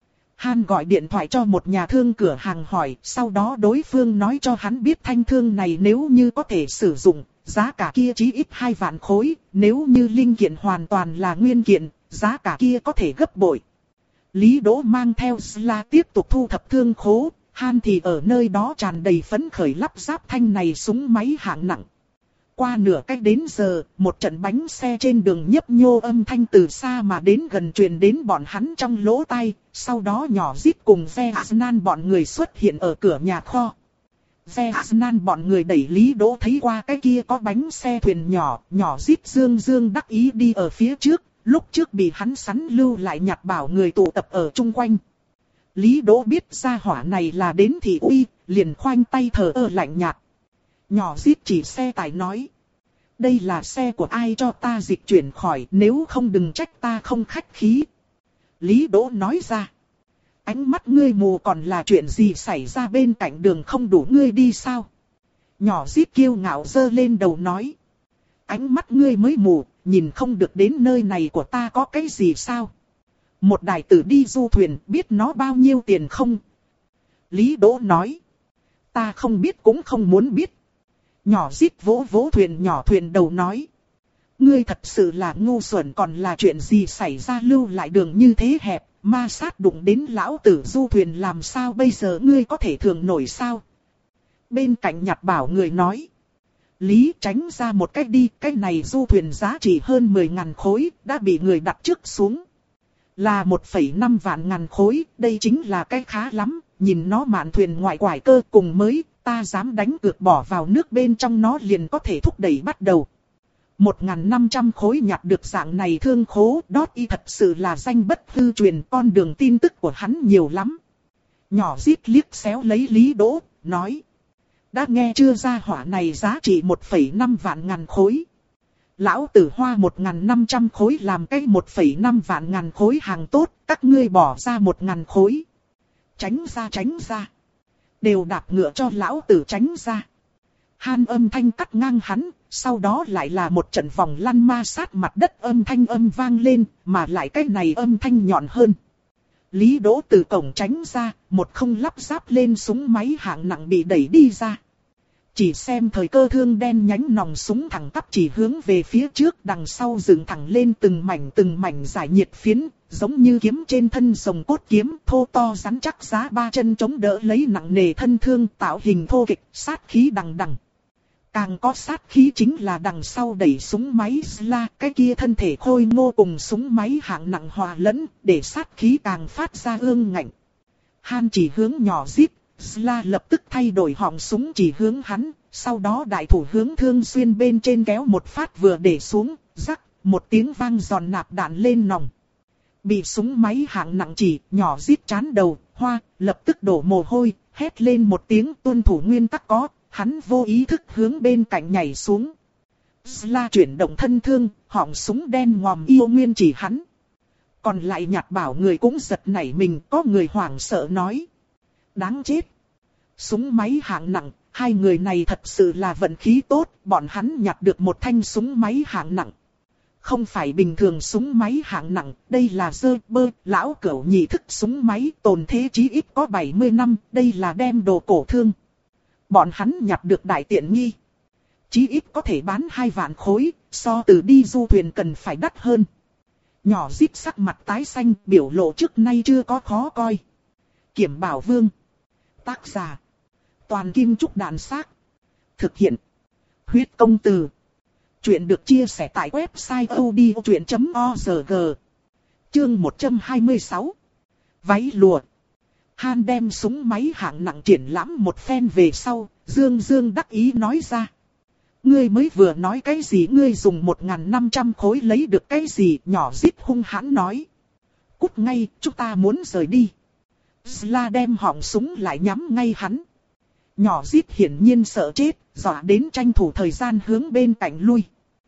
Han gọi điện thoại cho một nhà thương cửa hàng hỏi, sau đó đối phương nói cho hắn biết thanh thương này nếu như có thể sử dụng, giá cả kia chí ít hai vạn khối, nếu như linh kiện hoàn toàn là nguyên kiện, giá cả kia có thể gấp bội. Lý Đỗ mang theo Sla tiếp tục thu thập thương khố, Han thì ở nơi đó tràn đầy phấn khởi lắp ráp thanh này súng máy hạng nặng. Qua nửa cách đến giờ, một trận bánh xe trên đường nhấp nhô âm thanh từ xa mà đến gần truyền đến bọn hắn trong lỗ tai, sau đó nhỏ Zip cùng Zeaznan bọn người xuất hiện ở cửa nhà kho. Zeaznan bọn người đẩy Lý Đỗ thấy qua cái kia có bánh xe thuyền nhỏ, nhỏ Zip dương dương đắc ý đi ở phía trước, lúc trước bị hắn sắn lưu lại nhặt bảo người tụ tập ở chung quanh. Lý Đỗ biết ra hỏa này là đến thị uy, liền khoanh tay thờ ơ lạnh nhạt. Nhỏ Zip chỉ xe tải nói. Đây là xe của ai cho ta dịch chuyển khỏi, nếu không đừng trách ta không khách khí. Lý Đỗ nói ra. Ánh mắt ngươi mù, còn là chuyện gì xảy ra bên cạnh đường không đủ ngươi đi sao? Nhỏ Zip kiêu ngạo giơ lên đầu nói. Ánh mắt ngươi mới mù, nhìn không được đến nơi này của ta có cái gì sao? Một đại tử đi du thuyền, biết nó bao nhiêu tiền không? Lý Đỗ nói. Ta không biết cũng không muốn biết. Nhỏ Zip vỗ vỗ thuyền nhỏ thuyền đầu nói. Ngươi thật sự là ngu xuẩn, còn là chuyện gì xảy ra lưu lại đường như thế hẹp, ma sát đụng đến lão tử du thuyền làm sao bây giờ, ngươi có thể thường nổi sao? Bên cạnh nhặt bảo người nói. Lý tránh ra một cách đi, cái này du thuyền giá trị hơn mười ngàn khối, đã bị người đặt trước xuống. Là một phẩy năm vạn ngàn khối, đây chính là cái khá lắm, nhìn nó mạn thuyền ngoại quải cơ cùng mới, ta dám đánh cược bỏ vào nước bên trong nó liền có thể thúc đẩy bắt đầu. một nghìn năm trăm khối nhặt được dạng này thương khố, Đót Y thật sự là danh bất hư truyền, con đường tin tức của hắn nhiều lắm. Nhỏ Zip liếc xéo lấy Lý Đỗ, nói. Đã nghe chưa, ra hỏa này giá trị một phẩy năm vạn ngàn khối. Lão tử hoa một nghìn năm trăm khối làm cái một phẩy năm vạn ngàn khối hàng tốt, các ngươi bỏ ra một ngàn khối. Tránh ra tránh ra. Đều đạp ngựa cho lão tử tránh ra. Han âm thanh cắt ngang hắn, sau đó lại là một trận vòng lăn ma sát mặt đất âm thanh âm vang lên, mà lại cái này âm thanh nhọn hơn. Lý Đỗ từ cổng tránh ra, một không lắp ráp lên súng máy hạng nặng bị đẩy đi ra. Chỉ xem thời cơ thương đen nhánh nòng súng thẳng tắp chỉ hướng về phía trước, đằng sau dựng thẳng lên từng mảnh từng mảnh giải nhiệt phiến, giống như kiếm trên thân rồng cốt kiếm, thô to rắn chắc, giá ba chân chống đỡ lấy nặng nề thân thương, tạo hình thô kịch, sát khí đằng đằng. Càng có sát khí chính là đằng sau đẩy súng máy Sla, cái kia thân thể khôi ngô cùng súng máy hạng nặng hòa lẫn, để sát khí càng phát ra ương ngạnh. Han chỉ hướng nhỏ Zip, Sla lập tức thay đổi họng súng chỉ hướng hắn, sau đó đại thủ hướng thương xuyên bên trên kéo một phát vừa để xuống, rắc, một tiếng vang giòn nạp đạn lên nòng. Bị súng máy hạng nặng chỉ, nhỏ Zip chán đầu, hoa, lập tức đổ mồ hôi, hét lên một tiếng tuân thủ nguyên tắc có, hắn vô ý thức hướng bên cạnh nhảy xuống. Sla chuyển động thân thương, họng súng đen ngòm yêu nguyên chỉ hắn. Còn lại Nhạt Bảo người cũng giật nảy mình, có người hoảng sợ nói. Đáng chết. Súng máy hạng nặng, hai người này thật sự là vận khí tốt, bọn hắn nhặt được một thanh súng máy hạng nặng. Không phải bình thường súng máy hạng nặng, đây là dơ bơ, lão cẩu nhị thức súng máy tồn thế chí ít có bảy mươi năm, đây là đem đồ cổ thương. Bọn hắn nhặt được đại tiện nghi. Chí ít có thể bán hai vạn khối, so từ đi du thuyền cần phải đắt hơn. Nhỏ Rít sắc mặt tái xanh, biểu lộ trước nay chưa có khó coi. Kiểm Bảo Vương. Tác giả. Toàn Kim Trúc Đàn Xác. Thực hiện. Huyết Công Từ. Chuyện được chia sẻ tại website odchuyện chấm org. Chương một trăm hai mươi sáu. Váy lụa. Han đem súng máy hạng nặng triển lãm một phen về sau, Dương Dương đắc ý nói ra. Ngươi mới vừa nói cái gì, ngươi dùng một nghìn năm trăm khối lấy được cái gì, nhỏ Rít hung hãn nói. Cút ngay, chúng ta muốn rời đi. Sla đem họng súng lại nhắm ngay hắn. Nhỏ Rít hiển nhiên sợ chết, dọa đến tranh thủ thời gian hướng bên cạnh lui.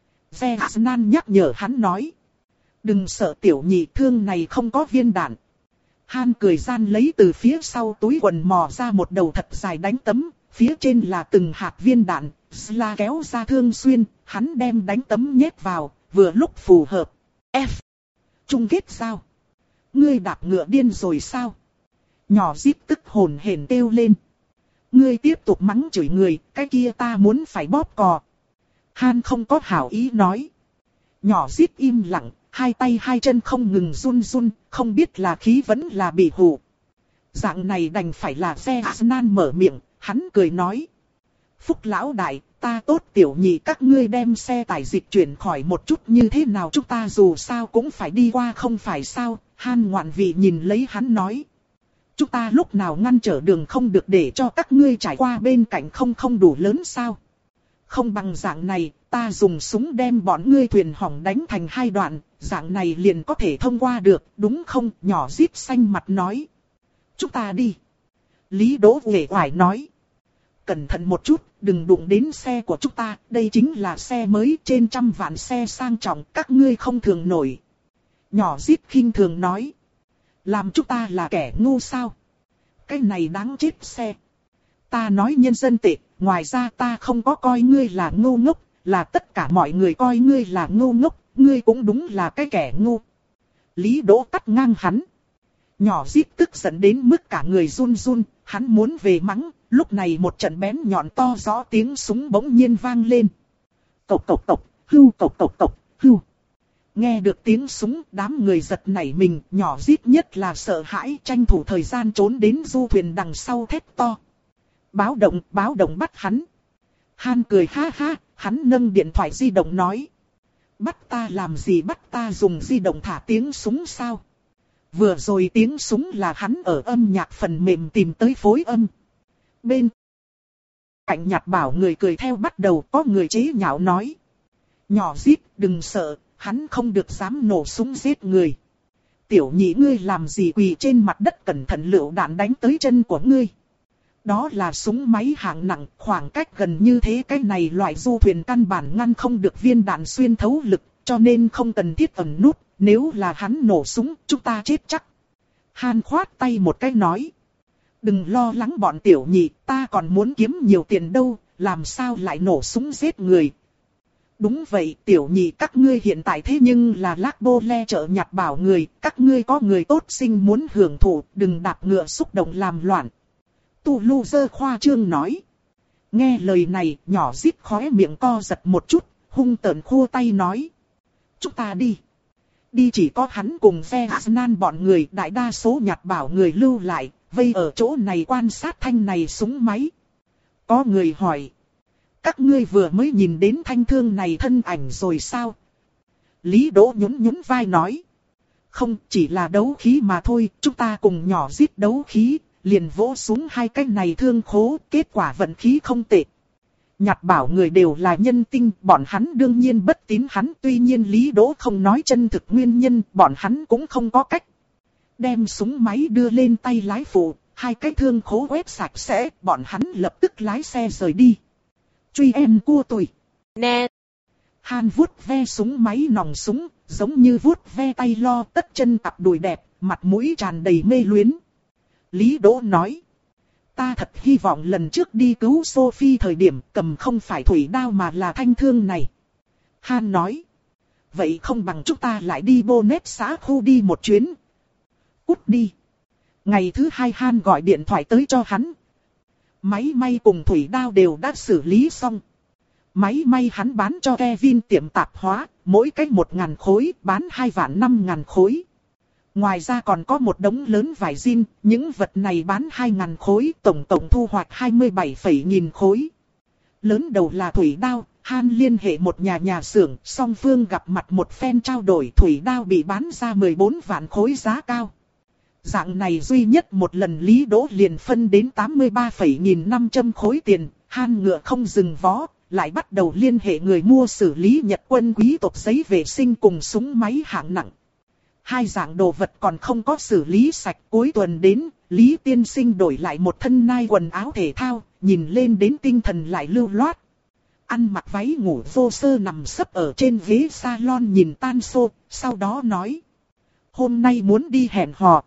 Ve Asnan nhắc nhở hắn nói. Đừng sợ tiểu nhị, thương này không có viên đạn. Han cười gian lấy từ phía sau túi quần mò ra một đầu thật dài đánh tấm, phía trên là từng hạt viên đạn. Sla kéo ra thương xuyên, hắn đem đánh tấm nhét vào, vừa lúc phù hợp. F. Chung kết sao? Ngươi đạp ngựa điên rồi sao? Nhỏ Rít tức hồn hển kêu lên. Ngươi tiếp tục mắng chửi người, cái kia ta muốn phải bóp cò. Han không có hảo ý nói. Nhỏ Rít im lặng, hai tay hai chân không ngừng run run, không biết là khí vẫn là bị hù. Dạng này đành phải là Ve Asnan mở miệng, hắn cười nói. Phúc lão đại, ta tốt tiểu nhị, các ngươi đem xe tải dịch chuyển khỏi một chút như thế nào, chúng ta dù sao cũng phải đi qua không phải sao. Han ngoạn vị nhìn lấy hắn nói. Chúng ta lúc nào ngăn trở đường không được để cho các ngươi trải qua bên cạnh không không đủ lớn sao? Không bằng dạng này, ta dùng súng đem bọn ngươi thuyền hỏng đánh thành hai đoạn, dạng này liền có thể thông qua được, đúng không? Nhỏ Rít xanh mặt nói. Chúng ta đi. Lý Đỗ uể oải nói. Cẩn thận một chút, đừng đụng đến xe của chúng ta, đây chính là xe mới, trên trăm vạn xe sang trọng, các ngươi không thường nổi. Nhỏ Rít khinh thường nói. Làm chúng ta là kẻ ngu sao? Cái này đáng chết xe. Ta nói nhân dân tệ, ngoài ra ta không có coi ngươi là ngu ngốc, là tất cả mọi người coi ngươi là ngu ngốc, ngươi cũng đúng là cái kẻ ngu. Lý Đỗ cắt ngang hắn. Nhỏ Rít tức giận đến mức cả người run run, hắn muốn về mắng, lúc này một trận bén nhọn to rõ tiếng súng bỗng nhiên vang lên. Cộc cộc cộc, hưu cộc cộc cộc, hưu. Nghe được tiếng súng, đám người giật nảy mình, nhỏ Rít nhất là sợ hãi, tranh thủ thời gian trốn đến du thuyền đằng sau thét to. Báo động, báo động bắt hắn. Han cười ha ha, hắn nâng điện thoại di động nói. Bắt ta làm gì, bắt ta dùng di động thả tiếng súng sao? Vừa rồi tiếng súng là hắn ở âm nhạc phần mềm tìm tới phối âm. Bên cạnh Nhạt Bảo người cười theo bắt đầu, có người chế nhạo nói. Nhỏ Rít, đừng sợ, hắn không được dám nổ súng giết người. Tiểu nhị ngươi làm gì quỳ trên mặt đất, cẩn thận lựu đạn đánh tới chân của ngươi. Đó là súng máy hạng nặng, khoảng cách gần như thế, cái này loại du thuyền căn bản ngăn không được viên đạn xuyên thấu lực, cho nên không cần thiết ẩn nút, nếu là hắn nổ súng, chúng ta chết chắc. Han khoát tay một cái nói. Đừng lo lắng bọn tiểu nhị, ta còn muốn kiếm nhiều tiền đâu, làm sao lại nổ súng giết người. Đúng vậy, tiểu nhị các ngươi hiện tại thế nhưng là Lác Bô Le chợ Nhạt Bảo người, các ngươi có người tốt sinh muốn hưởng thụ, đừng đạp ngựa xúc động làm loạn. Tu Lu Dơ khoa trương nói. Nghe lời này, nhỏ Rít khóe miệng co giật một chút, hung tợn khua tay nói. Chúng ta đi. Đi chỉ có hắn cùng Ve Asnan bọn người, đại đa số Nhạt Bảo người lưu lại, vây ở chỗ này quan sát thanh này súng máy. Có người hỏi. Các ngươi vừa mới nhìn đến thanh thương này thân ảnh rồi sao? Lý Đỗ nhún nhún vai nói. Không, chỉ là đấu khí mà thôi, chúng ta cùng nhỏ Rít đấu khí, liền vỗ xuống hai cái này thương khố, kết quả vận khí không tệ. Nhạt Bảo người đều là nhân tinh, bọn hắn đương nhiên bất tín hắn, tuy nhiên Lý Đỗ không nói chân thực nguyên nhân, bọn hắn cũng không có cách. Đem súng máy đưa lên tay lái phụ, hai cái thương khố quét sạch sẽ, bọn hắn lập tức lái xe rời đi. Truy em cua tùy. Nè. Han vuốt ve súng máy nòng súng, giống như vuốt ve tay lo tất chân cặp đùi đẹp, mặt mũi tràn đầy mê luyến. Lý Đỗ nói. Ta thật hy vọng lần trước đi cứu Sophie thời điểm cầm không phải thủy đao mà là thanh thương này. Han nói. Vậy không bằng chúng ta lại đi Bonnet xã khu đi một chuyến. Cút đi. Ngày thứ hai Han gọi điện thoại tới cho hắn. Máy may cùng thủy đao đều đã xử lý xong. Máy may hắn bán cho Kevin tiệm tạp hóa, mỗi cách một ngàn khối, bán hai vạn năm ngàn khối. Ngoài ra còn có một đống lớn vải jean, những vật này bán hai ngàn khối, tổng tổng thu hoạch hai mươi bảy phẩy nghìn khối. Lớn đầu là thủy đao, Han liên hệ một nhà nhà xưởng, song phương gặp mặt một phen trao đổi, thủy đao bị bán ra mười bốn vạn khối giá cao. Dạng này duy nhất một lần Lý Đỗ liền phân đến tám mươi ba phẩy nghìn năm trăm khối tiền, Han ngựa không dừng vó, lại bắt đầu liên hệ người mua xử lý Nhật quân quý tộc giấy vệ sinh cùng súng máy hạng nặng. Hai dạng đồ vật còn không có xử lý sạch, cuối tuần đến, Lý tiên sinh đổi lại một thân nai quần áo thể thao, nhìn lên đến tinh thần lại lưu loát. Ăn mặc váy ngủ vô sơ nằm sấp ở trên ghế salon nhìn tan xô, sau đó nói. Hôm nay muốn đi hẹn hò.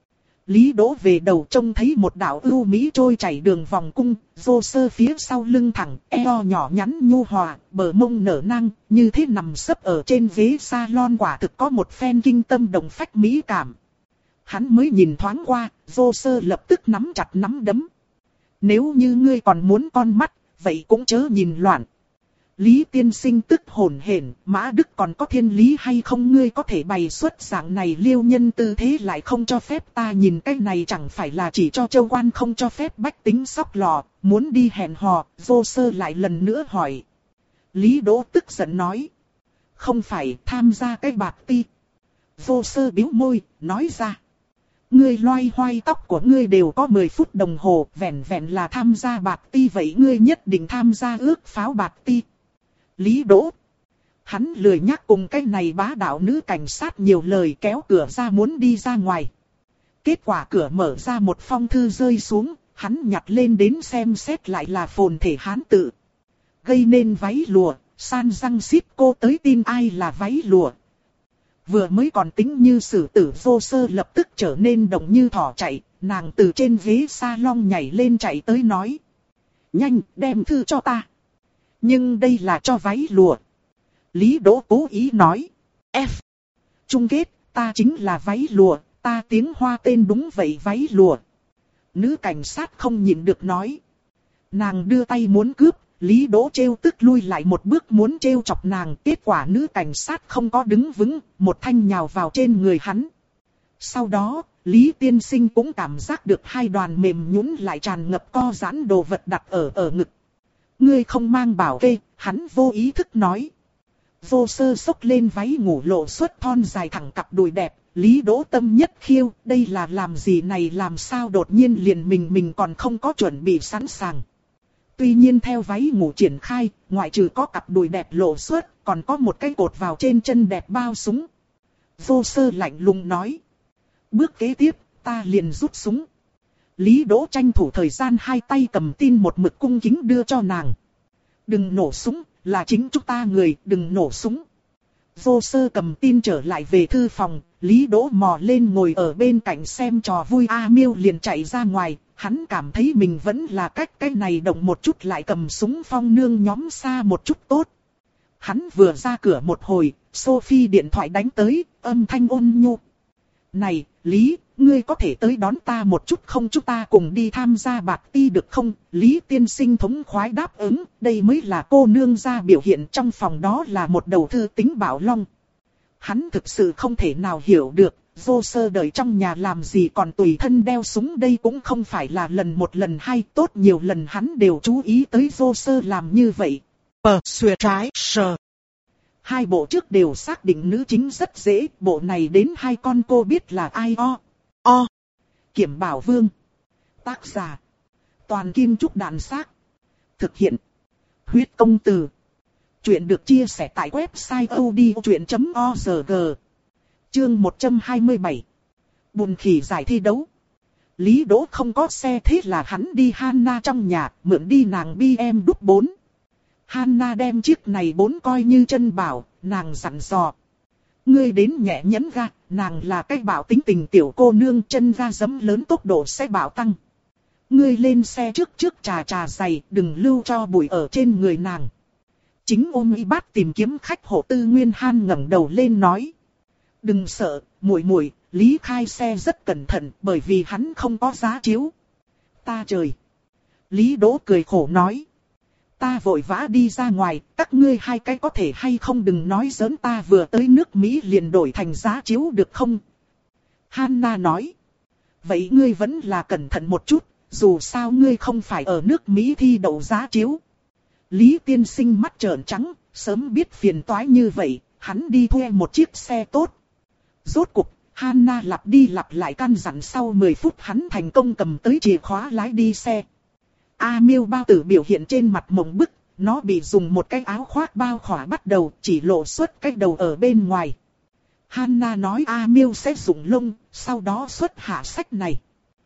Lý Đỗ về đầu trông thấy một đạo ưu mỹ trôi chảy đường vòng cung, vô sơ phía sau lưng thẳng, eo nhỏ nhắn nhu hòa, bờ mông nở nang, như thế nằm sấp ở trên ghế salon quả thực có một phen kinh tâm động phách mỹ cảm. Hắn mới nhìn thoáng qua, vô sơ lập tức nắm chặt nắm đấm. Nếu như ngươi còn muốn con mắt, vậy cũng chớ nhìn loạn. Lý tiên sinh tức hồn hển, Mã Đức còn có thiên lý hay không, ngươi có thể bày xuất dạng này liêu nhân tư thế lại không cho phép ta nhìn, cái này chẳng phải là chỉ cho châu quan không cho phép bách tính sóc lò, muốn đi hẹn hò. Vô sơ lại lần nữa hỏi. Lý Đỗ tức giận nói. Không phải tham gia cái bạc ti. Vô sơ bĩu môi, nói ra. Ngươi loay hoay tóc của ngươi đều có mười phút đồng hồ, vẹn vẹn là tham gia bạc ti, vậy ngươi nhất định tham gia ước pháo bạc ti. Lý Đỗ. Hắn lười nhắc cùng cái này bá đạo nữ cảnh sát nhiều lời, kéo cửa ra muốn đi ra ngoài. Kết quả cửa mở ra, một phong thư rơi xuống, hắn nhặt lên đến xem xét lại là phồn thể Hán tự. Gây nên váy lụa, San răng ship cô tới tin ai là váy lụa. Vừa mới còn tính như xử tử vô sơ lập tức trở nên động như thỏ chạy, nàng từ trên ghế salon nhảy lên chạy tới nói. Nhanh, đem thư cho ta. Nhưng đây là cho váy lụa. Lý Đỗ cố ý nói. F. Chung kết, ta chính là váy lụa, ta tiếng Hoa tên đúng vậy váy lụa. Nữ cảnh sát không nhịn được nói. Nàng đưa tay muốn cướp, Lý Đỗ trêu tức lui lại một bước muốn trêu chọc nàng. Kết quả nữ cảnh sát không có đứng vững, một thanh nhào vào trên người hắn. Sau đó, Lý tiên sinh cũng cảm giác được hai đoàn mềm nhũn lại tràn ngập co giãn đồ vật đặt ở ở ngực. Ngươi không mang bảo kê, hắn vô ý thức nói. Vô sơ xốc lên váy ngủ lộ xuất thon dài thẳng cặp đùi đẹp, Lý Đỗ tâm nhất khiêu, đây là làm gì này, làm sao đột nhiên liền mình mình còn không có chuẩn bị sẵn sàng. Tuy nhiên theo váy ngủ triển khai, ngoại trừ có cặp đùi đẹp lộ xuất, còn có một cái cột vào trên chân đẹp bao súng. Vô sơ lạnh lùng nói. Bước kế tiếp, ta liền rút súng. Lý Đỗ tranh thủ thời gian hai tay cầm tin một mực cung kính đưa cho nàng. Đừng nổ súng, là chính chúng ta người, đừng nổ súng. Vô sơ cầm tin trở lại về thư phòng, Lý Đỗ mò lên ngồi ở bên cạnh xem trò vui. A Miêu liền chạy ra ngoài, hắn cảm thấy mình vẫn là cách cái này động một chút lại cầm súng phong nương nhóm xa một chút tốt. Hắn vừa ra cửa một hồi, Sophie điện thoại đánh tới, âm thanh ôn nhu. Này, Lý, ngươi có thể tới đón ta một chút không, chúng ta cùng đi tham gia bạc ti được không? Lý tiên sinh thống khoái đáp ứng, đây mới là cô nương ra biểu hiện. Trong phòng đó là một đầu thư tính bảo long. Hắn thực sự không thể nào hiểu được, vô sơ đợi trong nhà làm gì còn tùy thân đeo súng, đây cũng không phải là lần một lần hai, tốt nhiều lần hắn đều chú ý tới vô sơ làm như vậy. Pờ xuề trái sờ. Hai bộ trước đều xác định nữ chính rất dễ, bộ này đến hai con cô biết là ai. O. O. Kiểm Bảo Vương. Tác giả. Toàn Kim Trúc Đàn Xác. Thực hiện. Huyết Công Từ. Chuyện được chia sẻ tại website odchuyện chấm org. Chương một trăm hai mươi bảy. Bùn khỉ giải thi đấu. Lý Đỗ không có xe thế là hắn đi Hanna trong nhà, mượn đi nàng bê em W bốn. Hanna đem chiếc này bốn coi như chân bảo, nàng dặn dò. Ngươi đến nhẹ nhấn ga, nàng là cái bảo tính tình tiểu cô nương, chân ga giẫm lớn tốc độ sẽ bảo tăng. Ngươi lên xe trước trước trà trà giày, đừng lưu cho bụi ở trên người nàng. Chính ôm y bát tìm kiếm khách hộ Tư Nguyên Han ngẩng đầu lên nói. Đừng sợ, muội muội, Lý khai xe rất cẩn thận bởi vì hắn không có giá chiếu. Ta trời! Lý Đỗ cười khổ nói. Ta vội vã đi ra ngoài, các ngươi hai cái có thể hay không đừng nói giỡn, ta vừa tới nước Mỹ liền đổi thành giá chiếu được không? Hanna nói. Vậy ngươi vẫn là cẩn thận một chút, dù sao ngươi không phải ở nước Mỹ thi đậu giá chiếu. Lý tiên sinh mắt trợn trắng, sớm biết phiền toái như vậy, hắn đi thuê một chiếc xe tốt. Rốt cuộc, Hanna lặp đi lặp lại căn dặn, sau mười phút hắn thành công cầm tới chìa khóa lái đi xe. A Miêu bao tử biểu hiện trên mặt mộng bức, nó bị dùng một cái áo khoác bao khỏa bắt đầu, chỉ lộ xuất cái đầu ở bên ngoài. Hanna nói A Miêu sẽ dùng lông, sau đó xuất hạ sách này.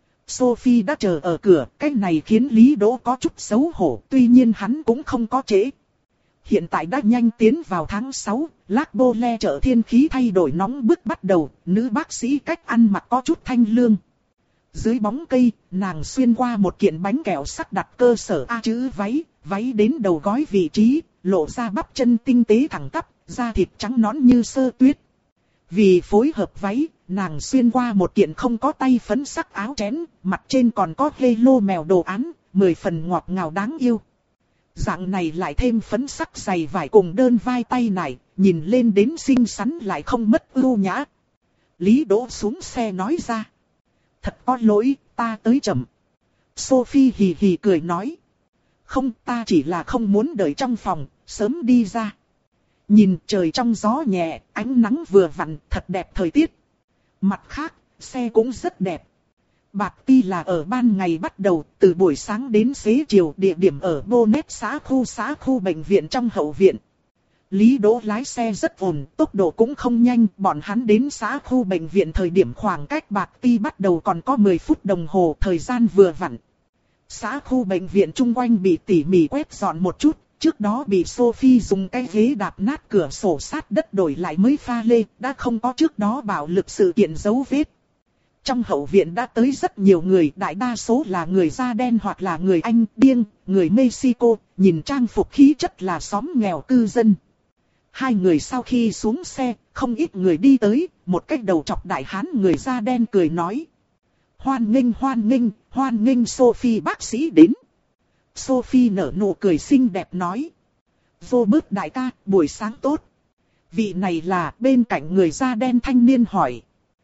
Sophie đã chờ ở cửa, cái này khiến Lý Đỗ có chút xấu hổ, tuy nhiên hắn cũng không có trễ. Hiện tại đã nhanh tiến vào tháng sáu, Lac Bô Le chợ thiên khí thay đổi nóng bức bắt đầu, nữ bác sĩ cách ăn mặc có chút thanh lương. Dưới bóng cây, nàng xuyên qua một kiện bánh kẹo sắt đặt cơ sở A chữ váy, váy đến đầu gối vị trí, lộ ra bắp chân tinh tế thẳng tắp, da thịt trắng nõn như sơ tuyết. Vì phối hợp váy, nàng xuyên qua một kiện không có tay phấn sắc áo chén, mặt trên còn có hello mèo đồ án, mười phần ngọt ngào đáng yêu. Dạng này lại thêm phấn sắc giày vải cùng đơn vai tay này, nhìn lên đến xinh xắn lại không mất ưu nhã. Lý Đỗ xuống xe nói ra. Thật có lỗi, ta tới chậm. Sophie hì hì cười nói. Không, ta chỉ là không muốn đợi trong phòng, sớm đi ra. Nhìn trời trong gió nhẹ, ánh nắng vừa vặn, thật đẹp thời tiết. Mặt khác, xe cũng rất đẹp. Bạc ti là ở ban ngày bắt đầu, từ buổi sáng đến xế chiều, địa điểm ở Bonnet xã khu xã khu bệnh viện trong hậu viện. Lý Đỗ lái xe rất ổn, tốc độ cũng không nhanh, bọn hắn đến xã khu bệnh viện thời điểm khoảng cách Bạc ti bắt đầu còn có mười phút đồng hồ, thời gian vừa vặn. Xã khu bệnh viện chung quanh bị tỉ mỉ quét dọn một chút, trước đó bị Sophie dùng cái ghế đạp nát cửa sổ sát đất đổi lại mới pha lê, đã không có trước đó bạo lực sự kiện dấu vết. Trong hậu viện đã tới rất nhiều người, đại đa số là người da đen hoặc là người Anh, Biêng, người Mexico, nhìn trang phục khí chất là xóm nghèo cư dân. Hai người sau khi xuống xe, không ít người đi tới, một cách đầu chọc đại hán người da đen cười nói. Hoan nghênh hoan nghênh, hoan nghênh Sophie bác sĩ đến. Sophie nở nụ cười xinh đẹp nói. Vô bớt đại ca, buổi sáng tốt. Vị này là bên cạnh người da đen thanh niên hỏi.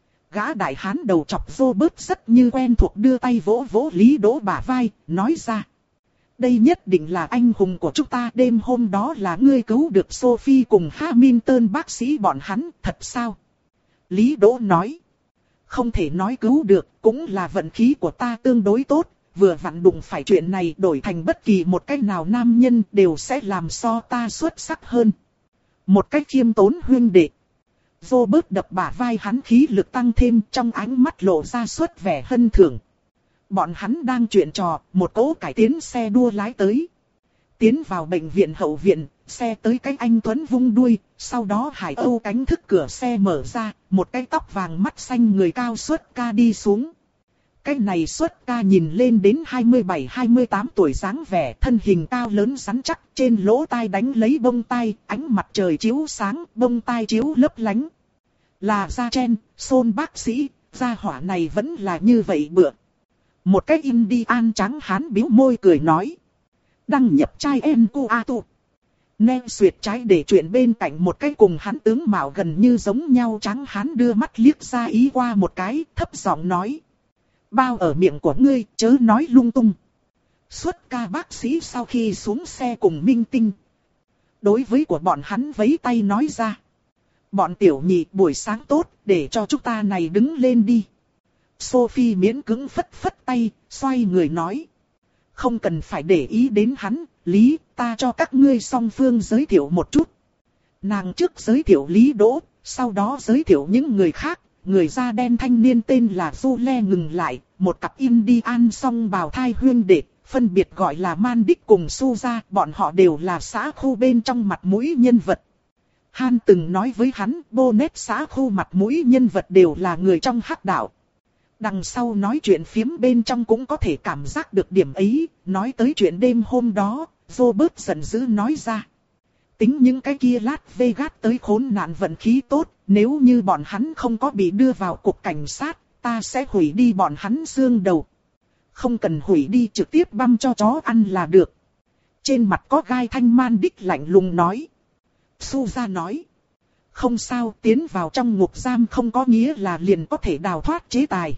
Gã đại hán đầu chọc vô bớt rất như quen thuộc đưa tay vỗ vỗ Lý Đỗ bả vai, nói ra. Đây nhất định là anh hùng của chúng ta, đêm hôm đó là ngươi cứu được Sophie cùng Hamilton bác sĩ bọn hắn, thật sao? Lý Đỗ nói. Không thể nói cứu được, cũng là vận khí của ta tương đối tốt, vừa vặn đụng phải chuyện này, đổi thành bất kỳ một cách nào nam nhân đều sẽ làm so ta xuất sắc hơn. Một cách khiêm tốn huynh đệ. Vô bớt đập bả vai hắn, khí lực tăng thêm, trong ánh mắt lộ ra suốt vẻ hân thưởng. Bọn hắn đang chuyện trò, một cỗ cải tiến xe đua lái tới. Tiến vào bệnh viện hậu viện, xe tới cái anh Tuấn vung đuôi, sau đó Hải Âu cánh thức cửa xe mở ra, một cái tóc vàng mắt xanh người cao Xuất Ca đi xuống. Cái này Xuất Ca nhìn lên đến hai mươi bảy hai mươi tám tuổi, dáng vẻ thân hình cao lớn rắn chắc, trên lỗ tai đánh lấy bông tai, ánh mặt trời chiếu sáng, bông tai chiếu lấp lánh. Là da chen, Sôn bác sĩ, da hỏa này vẫn là như vậy bựa. Một cái Indian trắng hán bĩu môi cười nói. Đăng nhập trai em cu a tu. Nè xuyệt trái để chuyện bên cạnh một cái cùng hắn tướng mạo gần như giống nhau trắng hán đưa mắt liếc ra ý qua một cái, thấp giọng nói. Bao ở miệng của ngươi, chớ nói lung tung. Xuất Ca bác sĩ sau khi xuống xe cùng Minh Tinh. Đối với của bọn hắn vẫy tay nói ra. Bọn tiểu nhị buổi sáng tốt, để cho chúng ta này đứng lên đi. Sophie miễn cứng phất phất tay, xoay người nói. Không cần phải để ý đến hắn, Lý, ta cho các ngươi song phương giới thiệu một chút. Nàng trước giới thiệu Lý Đỗ, sau đó giới thiệu những người khác, người da đen thanh niên tên là Zule ngừng lại, một cặp Indian song bào thai huyên đệ, phân biệt gọi là Mandic cùng Suza, bọn họ đều là xã khu bên trong mặt mũi nhân vật. Han từng nói với hắn, Bonnet xã khu mặt mũi nhân vật đều là người trong hắc đạo. Đằng sau nói chuyện phiếm bên trong cũng có thể cảm giác được điểm ấy, nói tới chuyện đêm hôm đó, Robert giận dữ nói ra. Tính những cái kia Las Vegas tới khốn nạn vận khí tốt, nếu như bọn hắn không có bị đưa vào cục cảnh sát, ta sẽ hủy đi bọn hắn xương đầu. Không cần hủy đi, trực tiếp băm cho chó ăn là được. Trên mặt có gai thanh Mandic lạnh lùng nói. Suza nói. Không sao, tiến vào trong ngục giam không có nghĩa là liền có thể đào thoát chế tài.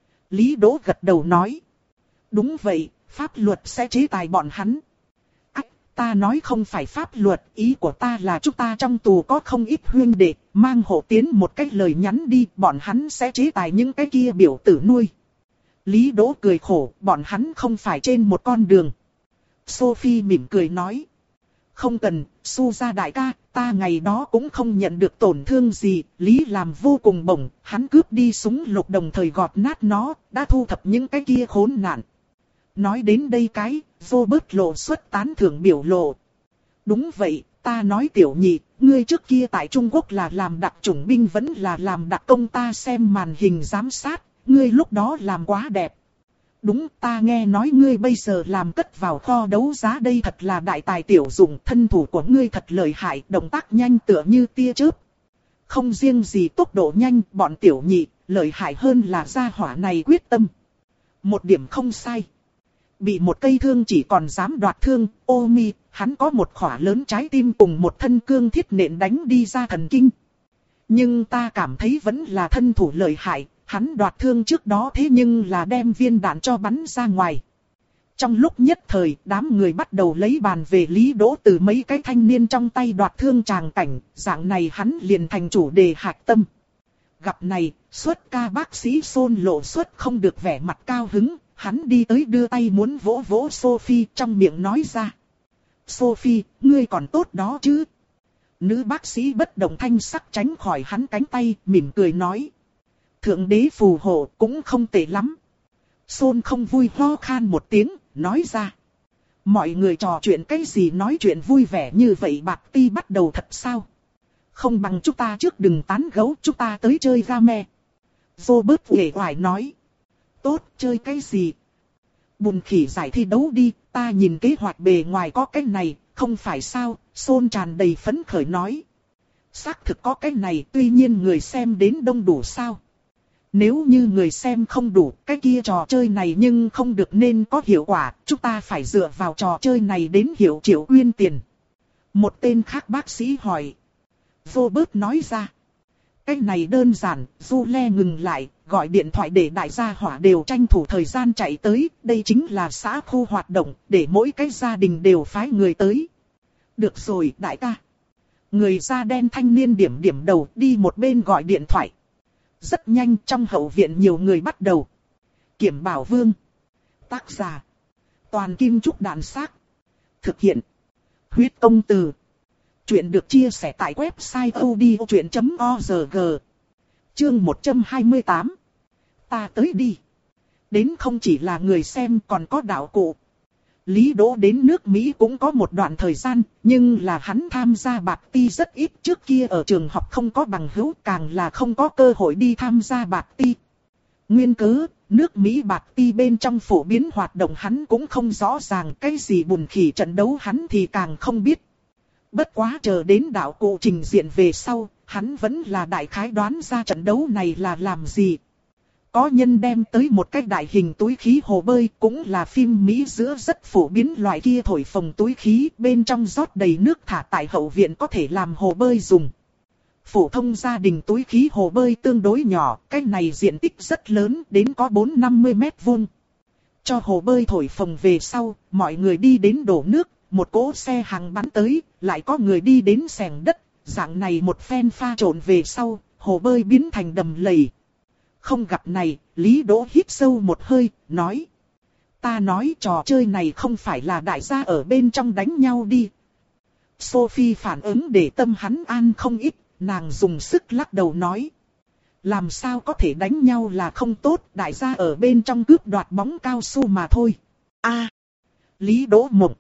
Lý Đỗ gật đầu nói. Đúng vậy, pháp luật sẽ chế tài bọn hắn. Ách, ta nói không phải pháp luật, ý của ta là chúng ta trong tù có không ít huynh đệ, mang hộ tiến một cái lời nhắn đi, bọn hắn sẽ chế tài những cái kia biểu tử nuôi. Lý Đỗ cười khổ, bọn hắn không phải trên một con đường. Sophie mỉm cười nói. Không cần, Suza đại ca, ta ngày đó cũng không nhận được tổn thương gì, Lý làm vô cùng bổng, hắn cướp đi súng lục đồng thời gọt nát nó, đã thu thập những cái kia khốn nạn. Nói đến đây cái, Robert lộ xuất tán thưởng biểu lộ. Đúng vậy, ta nói tiểu nhị, ngươi trước kia tại Trung Quốc là làm đặc chủng binh vẫn là làm đặc công, ta xem màn hình giám sát, ngươi lúc đó làm quá đẹp. Đúng, ta nghe nói ngươi bây giờ làm cất vào kho đấu giá đây, thật là đại tài tiểu dụng, thân thủ của ngươi thật lợi hại, động tác nhanh tựa như tia chớp. Không riêng gì tốc độ nhanh, bọn tiểu nhị, lợi hại hơn là gia hỏa này quyết tâm. Một điểm không sai. Bị một cây thương chỉ còn dám đoạt thương, ô mi, hắn có một khỏa lớn trái tim cùng một thân cương thiết nện đánh đi ra thần kinh. Nhưng ta cảm thấy vẫn là thân thủ lợi hại. Hắn đoạt thương trước đó thế nhưng là đem viên đạn cho bắn ra ngoài. Trong lúc nhất thời, đám người bắt đầu lấy bàn về Lý Đỗ từ mấy cái thanh niên trong tay đoạt thương tràng cảnh, dạng này hắn liền thành chủ đề hạch tâm. Gặp này, xuất ca bác sĩ Sôn lộ xuất không được vẻ mặt cao hứng, hắn đi tới đưa tay muốn vỗ vỗ Sophie, trong miệng nói ra. Sophie, ngươi còn tốt đó chứ? Nữ bác sĩ bất động thanh sắc tránh khỏi hắn cánh tay, mỉm cười nói. Thượng đế phù hộ cũng không tệ lắm. Sôn không vui ho khan một tiếng, nói ra. Mọi người trò chuyện cái gì nói chuyện vui vẻ như vậy, bạc ti bắt đầu thật sao? Không bằng chúng ta trước đừng tán gẫu, chúng ta tới chơi game. Robert uể oải nói. Tốt, chơi cái gì? Bùn khỉ giải thi đấu đi, ta nhìn kế hoạch bề ngoài có cái này, không phải sao? Sôn tràn đầy phấn khởi nói. Xác thực có cái này, tuy nhiên người xem đến đông đủ sao? Nếu như người xem không đủ, cái kia trò chơi này nhưng không được nên có hiệu quả, chúng ta phải dựa vào trò chơi này đến hiệu triệu uyên tiền. Một tên khác bác sĩ hỏi. Robert nói ra. Cái này đơn giản, Zule ngừng lại, gọi điện thoại để đại gia hỏa đều tranh thủ thời gian chạy tới, đây chính là xã khu hoạt động, để mỗi cái gia đình đều phái người tới. Được rồi, đại ca. Người da đen thanh niên điểm điểm đầu đi một bên gọi điện thoại. Rất nhanh trong hậu viện nhiều người bắt đầu. Kiểm Bảo Vương. Tác giả. Toàn Kim Trúc Đạn Xác. Thực hiện. Huyết Công Từ. Chuyện được chia sẻ tại website odchuyện chấm org. Chương một trăm hai mươi tám. Ta tới đi. Đến không chỉ là người xem còn có đạo cụ. Lý Đỗ đến nước Mỹ cũng có một đoạn thời gian, nhưng là hắn tham gia bạc ti rất ít, trước kia ở trường học không có bằng hữu, càng là không có cơ hội đi tham gia bạc ti. Nguyên cớ, nước Mỹ bạc ti bên trong phổ biến hoạt động hắn cũng không rõ ràng, cái gì bùn khỉ trận đấu hắn thì càng không biết. Bất quá chờ đến đạo cụ trình diện về sau, hắn vẫn là đại khái đoán ra trận đấu này là làm gì. Có nhân đem tới một cái đại hình túi khí hồ bơi, cũng là phim Mỹ giữa rất phổ biến loại kia thổi phồng túi khí, bên trong rót đầy nước thả tại hậu viện có thể làm hồ bơi dùng. Phổ thông gia đình túi khí hồ bơi tương đối nhỏ, cái này diện tích rất lớn, đến có bốn năm mươi mét vuông. Cho hồ bơi thổi phồng về sau, mọi người đi đến đổ nước, một cỗ xe hàng bắn tới, lại có người đi đến xẻng đất, dạng này một phen pha trộn về sau, hồ bơi biến thành đầm lầy. Không gặp này, Lý Đỗ hít sâu một hơi, nói. Ta nói trò chơi này không phải là đại gia ở bên trong đánh nhau đi. Sophie phản ứng để tâm hắn an không ít, nàng dùng sức lắc đầu nói. Làm sao có thể đánh nhau là không tốt, đại gia ở bên trong cướp đoạt bóng cao su mà thôi. A, Lý Đỗ Mộng.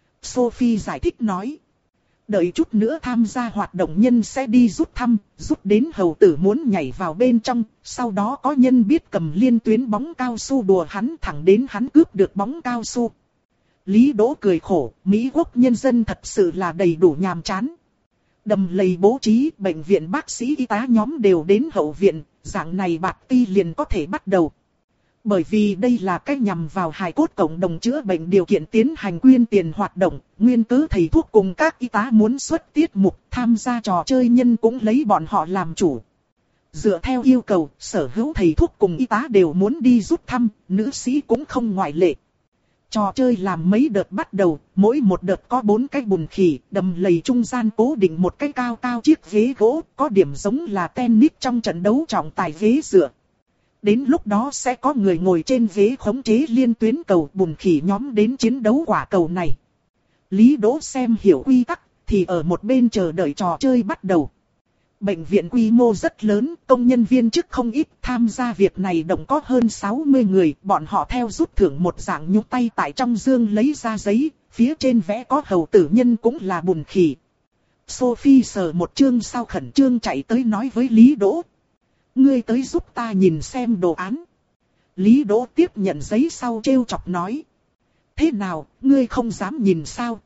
Sophie giải thích nói. Đợi chút nữa tham gia hoạt động nhân sẽ đi rút thăm, rút đến hầu tử muốn nhảy vào bên trong, sau đó có nhân biết cầm liên tuyến bóng cao su đùa hắn thẳng đến hắn cướp được bóng cao su. Lý Đỗ cười khổ, Mỹ quốc nhân dân thật sự là đầy đủ nhàm chán. Đầm lầy bố trí, bệnh viện bác sĩ y tá nhóm đều đến hậu viện, dạng này bạc ti liền có thể bắt đầu. Bởi vì đây là cách nhằm vào hài cốt cộng đồng chữa bệnh điều kiện tiến hành quyên tiền hoạt động, nguyên cớ thầy thuốc cùng các y tá muốn xuất tiết mục tham gia trò chơi nhân cũng lấy bọn họ làm chủ. Dựa theo yêu cầu, sở hữu thầy thuốc cùng y tá đều muốn đi rút thăm, nữ sĩ cũng không ngoại lệ. Trò chơi làm mấy đợt bắt đầu, mỗi một đợt có bốn cái bùn khỉ, đầm lầy trung gian cố định một cái cao cao chiếc ghế gỗ, có điểm giống là tennis trong trận đấu trọng tài ghế dựa. Đến lúc đó sẽ có người ngồi trên ghế khống chế liên tuyến cầu, bùn khỉ nhóm đến chiến đấu quả cầu này. Lý Đỗ xem hiểu quy tắc, thì ở một bên chờ đợi trò chơi bắt đầu. Bệnh viện quy mô rất lớn, công nhân viên chức không ít, tham gia việc này đồng có hơn sáu mươi người, bọn họ theo rút thưởng một dạng nhúc tay tại trong dương lấy ra giấy, phía trên vẽ có hầu tử nhân cũng là bùn khỉ. Sophie sờ một chương sau khẩn trương chạy tới nói với Lý Đỗ. Ngươi tới giúp ta nhìn xem đồ án. Lý Đỗ tiếp nhận giấy sau trêu chọc nói. Thế nào, ngươi không dám nhìn sao?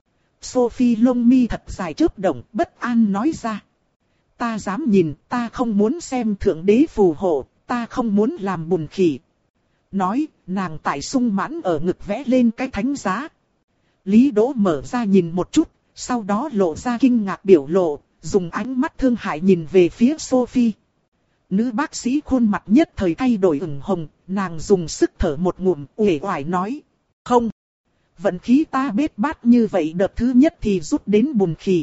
Sophie lông mi thật dài chớp động, bất an nói ra. Ta dám nhìn, ta không muốn xem thượng đế phù hộ, ta không muốn làm bùn khỉ. Nói, nàng tại sung mãn ở ngực vẽ lên cái thánh giá. Lý Đỗ mở ra nhìn một chút, sau đó lộ ra kinh ngạc biểu lộ, dùng ánh mắt thương hại nhìn về phía Sophie. Nữ bác sĩ khuôn mặt nhất thời thay đổi ửng hồng, nàng dùng sức thở một ngụm, uể oải nói. Không, vận khí ta bết bát như vậy đợt thứ nhất thì rút đến bùn khỉ.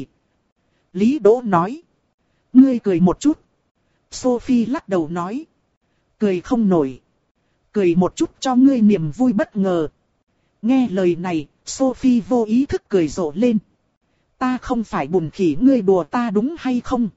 Lý Đỗ nói. Ngươi cười một chút. Sophie lắc đầu nói. Cười không nổi. Cười một chút cho ngươi niềm vui bất ngờ. Nghe lời này, Sophie vô ý thức cười rộ lên. Ta không phải bùn khỉ, ngươi đùa ta đúng hay không?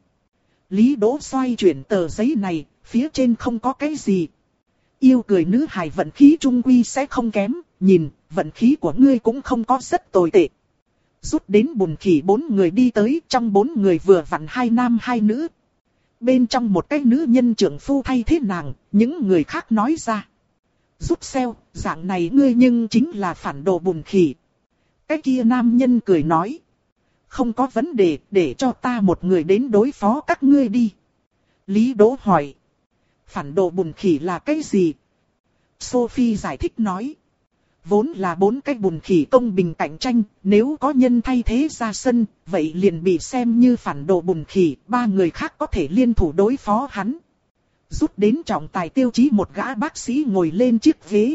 Lý Đỗ xoay chuyển tờ giấy này, phía trên không có cái gì. Yêu cười nữ hài vận khí trung quy sẽ không kém, nhìn, vận khí của ngươi cũng không có rất tồi tệ. Rút đến bùn khỉ bốn người đi tới, trong bốn người vừa vặn hai nam hai nữ. Bên trong một cái nữ nhân trưởng phu thay thế nàng, những người khác nói ra. Rút xeo, dạng này ngươi nhưng chính là phản đồ bùn khỉ. Cái kia nam nhân cười nói. Không có vấn đề, để cho ta một người đến đối phó các ngươi đi. Lý Đỗ hỏi. Phản đồ bùn khỉ là cái gì? Sophie giải thích nói. Vốn là bốn cái bùn khỉ công bình cạnh tranh, nếu có nhân thay thế ra sân, vậy liền bị xem như phản đồ bùn khỉ, ba người khác có thể liên thủ đối phó hắn. Rút đến trọng tài tiêu chí một gã bác sĩ ngồi lên chiếc ghế.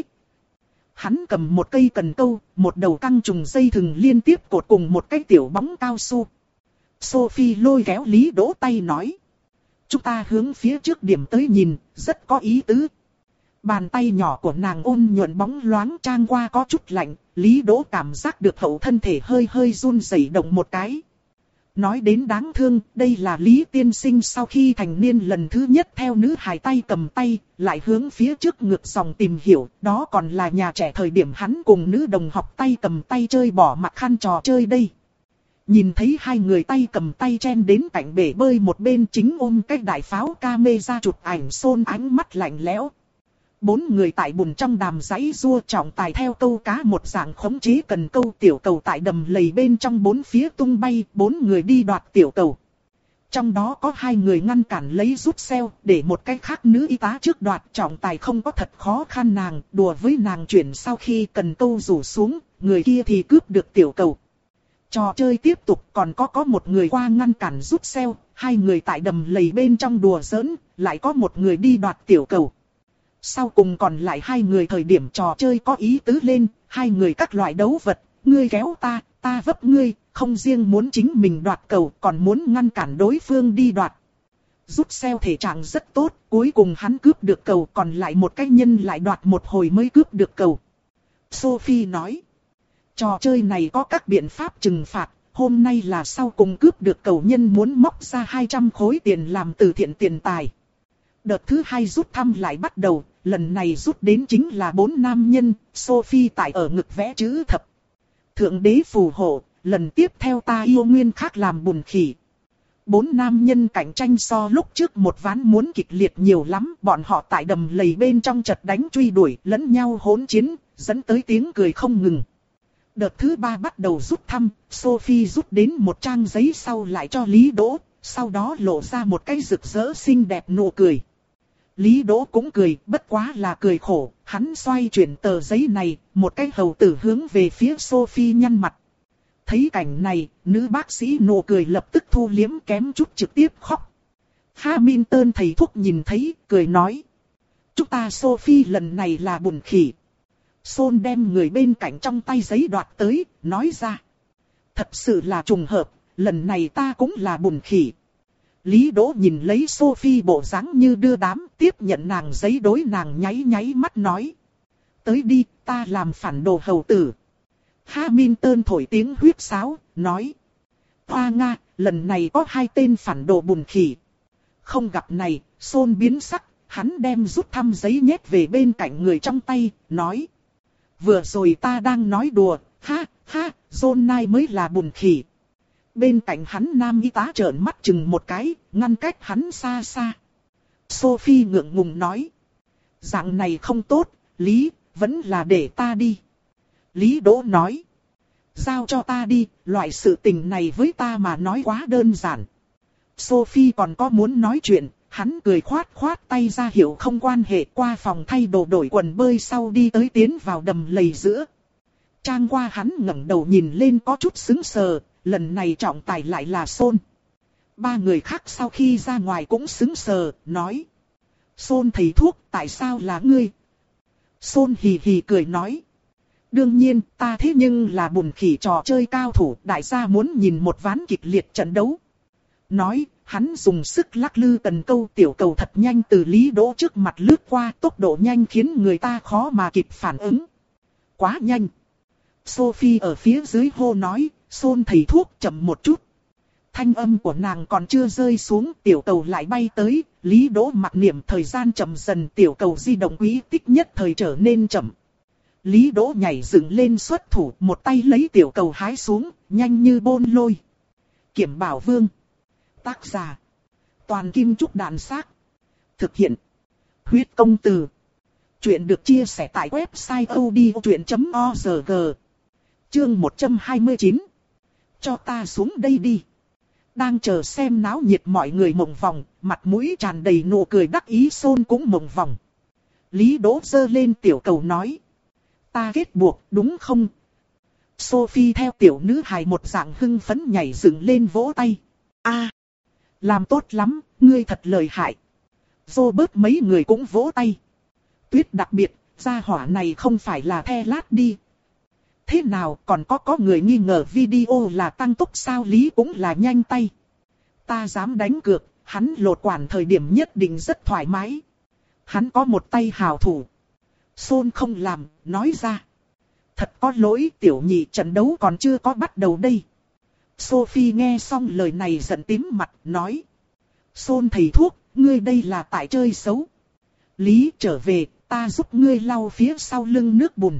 Hắn cầm một cây cần câu, một đầu căng trùng dây thừng liên tiếp cột cùng một cái tiểu bóng cao su. Sophie lôi kéo Lý Đỗ tay nói. Chúng ta hướng phía trước điểm tới nhìn, rất có ý tứ. Bàn tay nhỏ của nàng ôn nhuận bóng loáng trang qua có chút lạnh, Lý Đỗ cảm giác được hậu thân thể hơi hơi run rẩy động một cái. Nói đến đáng thương, đây là Lý tiên sinh sau khi thành niên lần thứ nhất theo nữ hài tay cầm tay, lại hướng phía trước ngược dòng tìm hiểu, đó còn là nhà trẻ thời điểm hắn cùng nữ đồng học tay cầm tay chơi bỏ mặc khăn trò chơi đây. Nhìn thấy hai người tay cầm tay chen đến cạnh bể bơi một bên chính ôm cái đại pháo camera chụp ảnh xôn ánh mắt lạnh lẽo. Bốn người tại bùn trong đàm giấy rua trọng tài theo câu cá một dạng khống chế cần câu tiểu cầu tại đầm lầy bên trong bốn phía tung bay, bốn người đi đoạt tiểu cầu. Trong đó có hai người ngăn cản lấy rút xeo, để một cái khác nữ y tá trước đoạt, trọng tài không có thật khó khăn nàng, đùa với nàng chuyển sau khi cần câu rủ xuống, người kia thì cướp được tiểu cầu. Trò chơi tiếp tục, còn có có một người qua ngăn cản rút xeo, hai người tại đầm lầy bên trong đùa giỡn, lại có một người đi đoạt tiểu cầu. Sau cùng còn lại hai người thời điểm trò chơi có ý tứ lên, hai người các loại đấu vật, ngươi kéo ta, ta vấp ngươi, không riêng muốn chính mình đoạt cầu, còn muốn ngăn cản đối phương đi đoạt. Rút xeo thể trạng rất tốt, cuối cùng hắn cướp được cầu, còn lại một cái nhân lại đoạt một hồi mới cướp được cầu. Sophie nói, trò chơi này có các biện pháp trừng phạt, hôm nay là sau cùng cướp được cầu nhân muốn móc ra hai trăm khối tiền làm từ thiện tiền tài. Đợt thứ hai rút thăm lại bắt đầu, lần này rút đến chính là bốn nam nhân, Sophie tại ở ngực vẽ chữ thập. Thượng đế phù hộ, lần tiếp theo ta yêu nguyên khác làm bùn khỉ. Bốn nam nhân cạnh tranh so lúc trước một ván muốn kịch liệt nhiều lắm, bọn họ tại đầm lầy bên trong chật đánh truy đuổi, lẫn nhau hỗn chiến, dẫn tới tiếng cười không ngừng. Đợt thứ ba bắt đầu rút thăm, Sophie rút đến một trang giấy sau lại cho Lý Đỗ, sau đó lộ ra một cái rực rỡ xinh đẹp nụ cười. Lý Đỗ cũng cười, bất quá là cười khổ, hắn xoay chuyển tờ giấy này, một cái hầu tử hướng về phía Sophie nhăn mặt. Thấy cảnh này, nữ bác sĩ nụ cười lập tức thu liếm kém chút trực tiếp khóc. Hamilton thầy thuốc nhìn thấy, cười nói. Chúng ta Sophie lần này là bùn khỉ. Son đem người bên cạnh trong tay giấy đoạt tới, nói ra. Thật sự là trùng hợp, lần này ta cũng là bùn khỉ. Lý Đỗ nhìn lấy Sophie bộ dáng như đưa đám, tiếp nhận nàng giấy đối nàng nháy nháy mắt nói. Tới đi, ta làm phản đồ hầu tử. Hamilton thổi tiếng huýt sáo, nói. Hoa Nga, lần này có hai tên phản đồ bùn khỉ. Không gặp này, Son biến sắc, hắn đem rút thăm giấy nhét về bên cạnh người trong tay, nói. Vừa rồi ta đang nói đùa, ha, ha, John Nai mới là bùn khỉ. Bên cạnh hắn nam y tá trợn mắt chừng một cái, ngăn cách hắn xa xa. Sophie ngượng ngùng nói. Dạng này không tốt, Lý, vẫn là để ta đi. Lý Đỗ nói. Giao cho ta đi, loại sự tình này với ta mà nói quá đơn giản. Sophie còn có muốn nói chuyện, hắn cười khoát khoát tay ra hiệu không quan hệ, qua phòng thay đồ đổi quần bơi sau đi tới tiến vào đầm lầy giữa. Trang qua hắn ngẩng đầu nhìn lên có chút sững sờ, lần này trọng tài lại là Son. Ba người khác sau khi ra ngoài cũng sững sờ, nói. Son thầy thuốc, tại sao là ngươi? Son hì hì cười nói. Đương nhiên, ta thế nhưng là bùn khỉ trò chơi cao thủ, đại gia muốn nhìn một ván kịch liệt trận đấu. Nói, hắn dùng sức lắc lư cần câu, tiểu cầu thật nhanh từ Lý Đỗ trước mặt lướt qua, tốc độ nhanh khiến người ta khó mà kịp phản ứng. Quá nhanh. Sophie ở phía dưới hô nói, Son thầy thuốc chậm một chút. Thanh âm của nàng còn chưa rơi xuống, tiểu cầu lại bay tới, Lý Đỗ mặc niệm thời gian chậm dần, tiểu cầu di động quý tích nhất thời trở nên chậm. Lý Đỗ nhảy dựng lên xuất thủ, một tay lấy tiểu cầu hái xuống, nhanh như bôn lôi. Kiểm Bảo Vương. Tác giả. Toàn Kim Trúc Đàn Xác. Thực hiện. Huyết Công Từ. Chuyện được chia sẻ tại website odchuyện chấm org. Chương một trăm hai mươi chín. Cho ta xuống đây đi. Đang chờ xem náo nhiệt mọi người mộng vòng, mặt mũi tràn đầy nụ cười đắc ý. Son cũng mộng vòng. Lý Đỗ giơ lên tiểu cầu nói. Ta kết buộc, đúng không? Sophie theo tiểu nữ hài một dạng hưng phấn nhảy dựng lên vỗ tay. A, làm tốt lắm, ngươi thật lợi hại. Robert mấy người cũng vỗ tay. Tuyết đặc biệt, gia hỏa này không phải là the lát đi. Thế nào, còn có có người nghi ngờ video là tăng tốc sao? Lý cũng là nhanh tay. Ta dám đánh cược, hắn lột quản thời điểm nhất định rất thoải mái. Hắn có một tay hào thủ. Son không làm, nói ra. Thật có lỗi, tiểu nhị, trận đấu còn chưa có bắt đầu đây. Sophie nghe xong lời này giận tím mặt, nói. Son thầy thuốc, ngươi đây là tại chơi xấu. Lý trở về, ta giúp ngươi lau phía sau lưng nước bùn.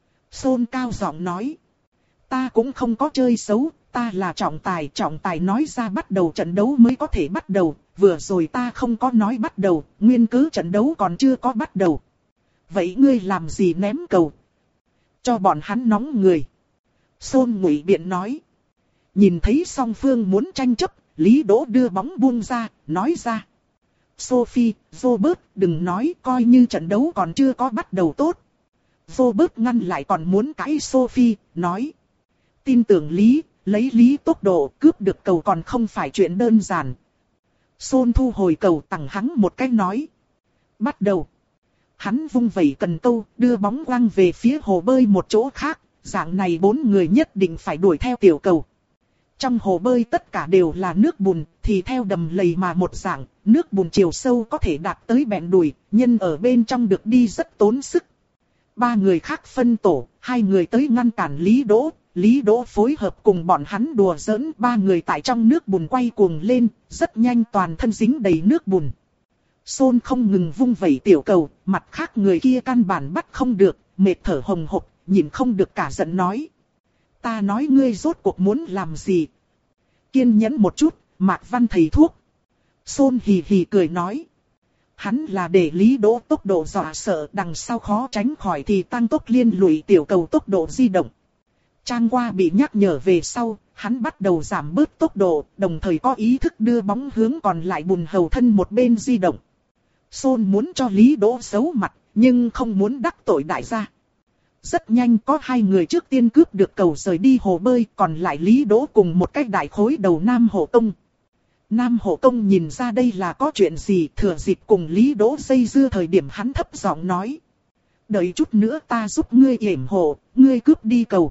Son cao giọng nói. Ta cũng không có chơi xấu, ta là trọng tài. Trọng tài nói ra bắt đầu trận đấu mới có thể bắt đầu. Vừa rồi ta không có nói bắt đầu, nguyên cớ trận đấu còn chưa có bắt đầu. Vậy ngươi làm gì ném cầu? Cho bọn hắn nóng người. Son ngụy biện nói. Nhìn thấy song phương muốn tranh chấp, Lý Đỗ đưa bóng buông ra, nói ra. Sophie, Robert, đừng nói, coi như trận đấu còn chưa có bắt đầu tốt. Robert ngăn lại còn muốn cãi Sophie, nói. Tin tưởng Lý, lấy Lý tốc độ, cướp được cầu còn không phải chuyện đơn giản. Son thu hồi cầu tặng hắn một cái nói. Bắt đầu. Hắn vung vẩy cần câu, đưa bóng quăng về phía hồ bơi một chỗ khác, dạng này bốn người nhất định phải đuổi theo tiểu cầu. Trong hồ bơi tất cả đều là nước bùn, thì theo đầm lầy mà một dạng, nước bùn chiều sâu có thể đạt tới bẹn đùi, nhân ở bên trong được đi rất tốn sức. Ba người khác phân tổ, hai người tới ngăn cản Lý Đỗ, Lý Đỗ phối hợp cùng bọn hắn đùa giỡn, ba người tại trong nước bùn quay cuồng lên, rất nhanh toàn thân dính đầy nước bùn. Sôn không ngừng vung vẩy tiểu cầu, mặt khác người kia căn bản bắt không được, mệt thở hồng hộc, nhìn không được cả giận nói. Ta nói ngươi rốt cuộc muốn làm gì? Kiên nhẫn một chút, Mạc Văn thầy thuốc. Sôn hì hì cười nói. Hắn là để Lý Đỗ tốc độ dọa sợ, đằng sau khó tránh khỏi thì tăng tốc liên lụy tiểu cầu tốc độ di động. Trang qua bị nhắc nhở về sau, hắn bắt đầu giảm bớt tốc độ, đồng thời có ý thức đưa bóng hướng còn lại bùn hầu thân một bên di động. Sôn muốn cho Lý Đỗ xấu mặt, nhưng không muốn đắc tội đại gia. Rất nhanh có hai người trước tiên cướp được cầu rời đi hồ bơi, còn lại Lý Đỗ cùng một cái đại khối đầu Nam Hộ Công. Nam Hộ Công nhìn ra đây là có chuyện gì, thừa dịp cùng Lý Đỗ dây dưa thời điểm hắn thấp giọng nói. Đợi chút nữa ta giúp ngươi yểm hộ, ngươi cướp đi cầu.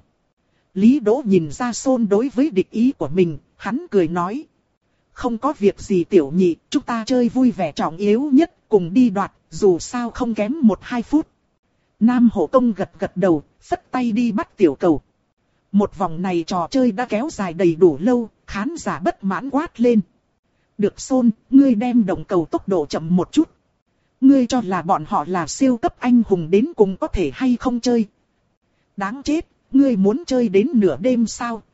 Lý Đỗ nhìn ra Sôn đối với địch ý của mình, hắn cười nói. Không có việc gì tiểu nhị, chúng ta chơi vui vẻ trọng yếu nhất, cùng đi đoạt, dù sao không kém một hai phút. Nam Hộ Công gật gật đầu, phất tay đi bắt tiểu cầu. Một vòng này trò chơi đã kéo dài đầy đủ lâu, khán giả bất mãn quát lên. Được Sôn, ngươi đem đồng cầu tốc độ chậm một chút. Ngươi cho là bọn họ là siêu cấp anh hùng đến cùng có thể hay không chơi. Đáng chết, ngươi muốn chơi đến nửa đêm sao?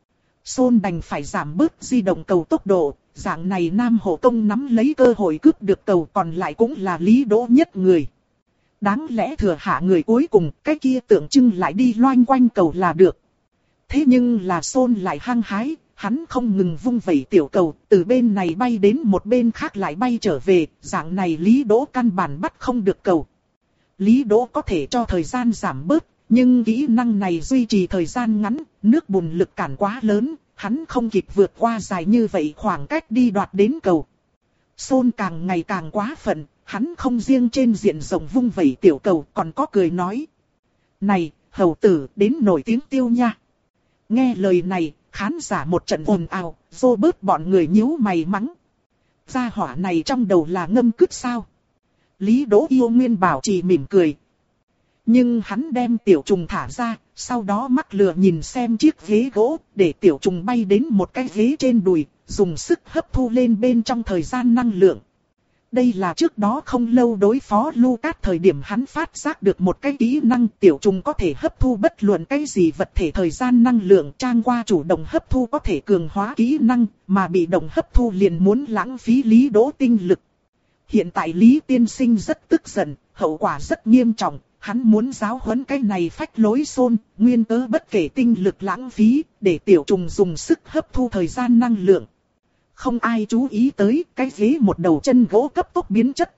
Sôn đành phải giảm bớt di động cầu tốc độ, dạng này Nam Hộ Công nắm lấy cơ hội cướp được cầu, còn lại cũng là Lý Đỗ nhất người. Đáng lẽ thừa hạ người cuối cùng, cái kia tượng trưng lại đi loanh quanh cầu là được. Thế nhưng là Sôn lại hăng hái, hắn không ngừng vung vẩy tiểu cầu, từ bên này bay đến một bên khác lại bay trở về, dạng này Lý Đỗ căn bản bắt không được cầu. Lý Đỗ có thể cho thời gian giảm bớt, nhưng kỹ năng này duy trì thời gian ngắn, nước bùn lực cản quá lớn, hắn không kịp vượt qua dài như vậy khoảng cách đi đoạt đến cầu. Sôn càng ngày càng quá phận, hắn không riêng trên diện rộng vung vẩy tiểu cầu còn có cười nói. Này, hầu tử đến nổi tiếng tiêu nha. Nghe lời này, khán giả một trận ồn ào, rô bớt bọn người nhíu mày mắng. Gia hỏa này trong đầu là ngâm cứt sao? Lý Đỗ yêu nguyên bảo trì mỉm cười. Nhưng hắn đem tiểu trùng thả ra, sau đó mắc lừa nhìn xem chiếc ghế gỗ, để tiểu trùng bay đến một cái ghế trên đùi, dùng sức hấp thu lên bên trong thời gian năng lượng. Đây là trước đó không lâu đối phó Lucas thời điểm hắn phát giác được một cái kỹ năng tiểu trùng có thể hấp thu bất luận cái gì vật thể thời gian năng lượng. Trang qua chủ động hấp thu có thể cường hóa kỹ năng, mà bị động hấp thu liền muốn lãng phí Lý Đỗ tinh lực. Hiện tại Lý Tiên Sinh rất tức giận, hậu quả rất nghiêm trọng. Hắn muốn giáo huấn cái này phách lối Sôn, nguyên cớ bất kể tinh lực lãng phí, để tiểu trùng dùng sức hấp thu thời gian năng lượng. Không ai chú ý tới, cái ghế một đầu chân gỗ cấp tốc biến chất.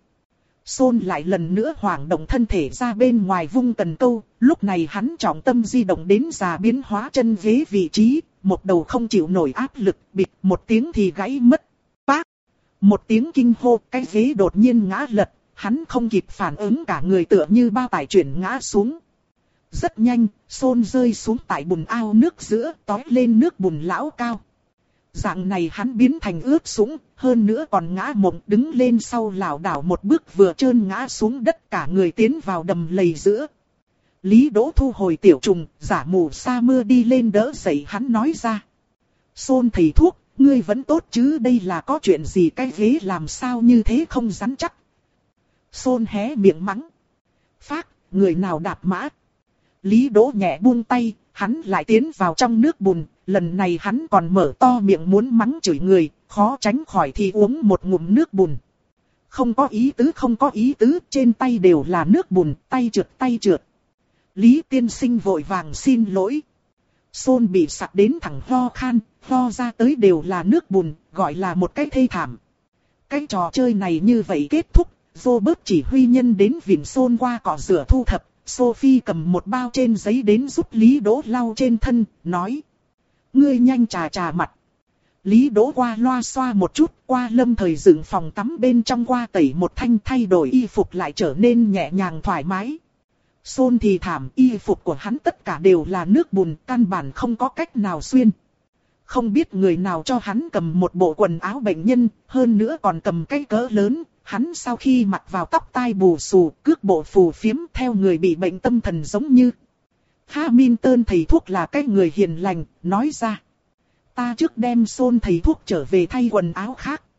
Sôn lại lần nữa hoảng động thân thể ra bên ngoài vung cần câu, lúc này hắn trọng tâm di động đến già biến hóa chân ghế vị trí, một đầu không chịu nổi áp lực, bịch một tiếng thì gãy mất. Bác! Một tiếng kinh hô, cái ghế đột nhiên ngã lật. Hắn không kịp phản ứng cả người tựa như bao tải chuyển ngã xuống. Rất nhanh, Sôn rơi xuống tại bùn ao nước giữa, tói lên nước bùn lão cao. Dạng này hắn biến thành ướt sũng, hơn nữa còn ngã mộng đứng lên sau lảo đảo một bước vừa trơn ngã xuống đất cả người tiến vào đầm lầy giữa. Lý Đỗ thu hồi tiểu trùng, giả mù sa mưa đi lên đỡ dậy hắn nói ra. Sôn thầy thuốc, ngươi vẫn tốt chứ, đây là có chuyện gì, cái ghế làm sao như thế không rắn chắc. Sôn hé miệng mắng. Phác, người nào đạp mã. Lý Đỗ nhẹ buông tay, hắn lại tiến vào trong nước bùn. Lần này hắn còn mở to miệng muốn mắng chửi người, khó tránh khỏi thì uống một ngụm nước bùn. Không có ý tứ không có ý tứ, trên tay đều là nước bùn, tay trượt tay trượt. Lý Tiên Sinh vội vàng xin lỗi. Sôn bị sặc đến thẳng ho khan, ho ra tới đều là nước bùn, gọi là một cái thê thảm. Cái trò chơi này như vậy kết thúc. Robert chỉ huy nhân đến vịn Sôn qua cọ rửa thu thập, Sophie cầm một bao trên giấy đến giúp Lý Đỗ lau trên thân, nói. Ngươi nhanh trà trà mặt. Lý Đỗ qua loa xoa một chút, qua lâm thời dựng phòng tắm bên trong qua tẩy một thanh thay đổi y phục lại trở nên nhẹ nhàng thoải mái. Sôn thì thảm, y phục của hắn tất cả đều là nước bùn, căn bản không có cách nào xuyên. Không biết người nào cho hắn cầm một bộ quần áo bệnh nhân, hơn nữa còn cầm cái cỡ lớn. Hắn sau khi mặc vào tóc tai bù xù, cước bộ phù phiếm theo người bị bệnh tâm thần giống như. Hamilton thầy thuốc là cái người hiền lành, nói ra. Ta trước đem Sôn thầy thuốc trở về thay quần áo khác.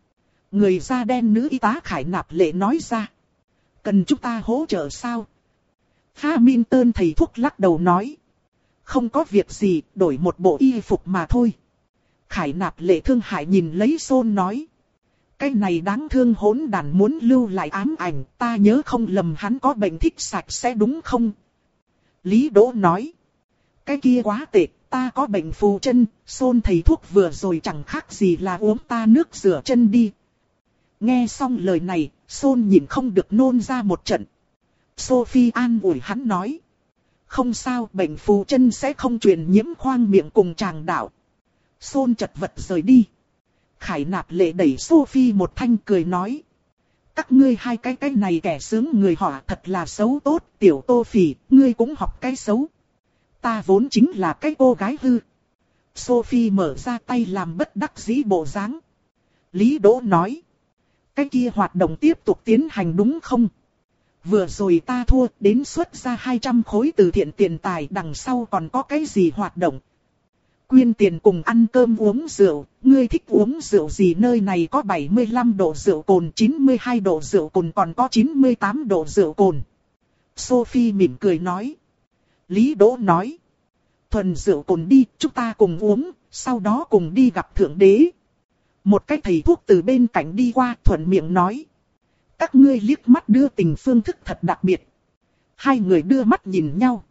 Người da đen nữ y tá Khải Nạp Lệ nói ra. Cần chúng ta hỗ trợ sao? Hamilton thầy thuốc lắc đầu nói. Không có việc gì, đổi một bộ y phục mà thôi. Khải Nạp Lệ thương hại nhìn lấy Son nói. Cái này đáng thương hỗn đàn muốn lưu lại ám ảnh, ta nhớ không lầm hắn có bệnh thích sạch sẽ đúng không? Lý Đỗ nói. Cái kia quá tệ, ta có bệnh phù chân, Son thầy thuốc vừa rồi chẳng khác gì là uống ta nước rửa chân đi. Nghe xong lời này, Son nhìn không được nôn ra một trận. Sophie an ủi hắn nói. Không sao, bệnh phù chân sẽ không truyền nhiễm khoang miệng cùng tràng đạo. Son chật vật rời đi. Khải Nạp Lệ đẩy Sophie một thanh cười nói. Các ngươi hai cái cái này kẻ sướng người họ thật là xấu tốt, tiểu Tô Phỉ, ngươi cũng học cái xấu. Ta vốn chính là cái cô gái hư. Sophie mở ra tay làm bất đắc dĩ bộ dáng. Lý Đỗ nói. Cái kia hoạt động tiếp tục tiến hành đúng không? Vừa rồi ta thua đến xuất ra hai trăm khối từ thiện tiền tài, đằng sau còn có cái gì hoạt động? Quyên tiền cùng ăn cơm uống rượu, ngươi thích uống rượu gì? Nơi này có bảy mươi lăm độ rượu cồn, chín mươi hai độ rượu cồn, còn có chín mươi tám độ rượu cồn. Sophie mỉm cười nói. Lý Đỗ nói. Thuần rượu cồn đi, chúng ta cùng uống, sau đó cùng đi gặp Thượng Đế. Một cái thầy thuốc từ bên cạnh đi qua thuận miệng nói. Các ngươi liếc mắt đưa tình phương thức thật đặc biệt. Hai người đưa mắt nhìn nhau.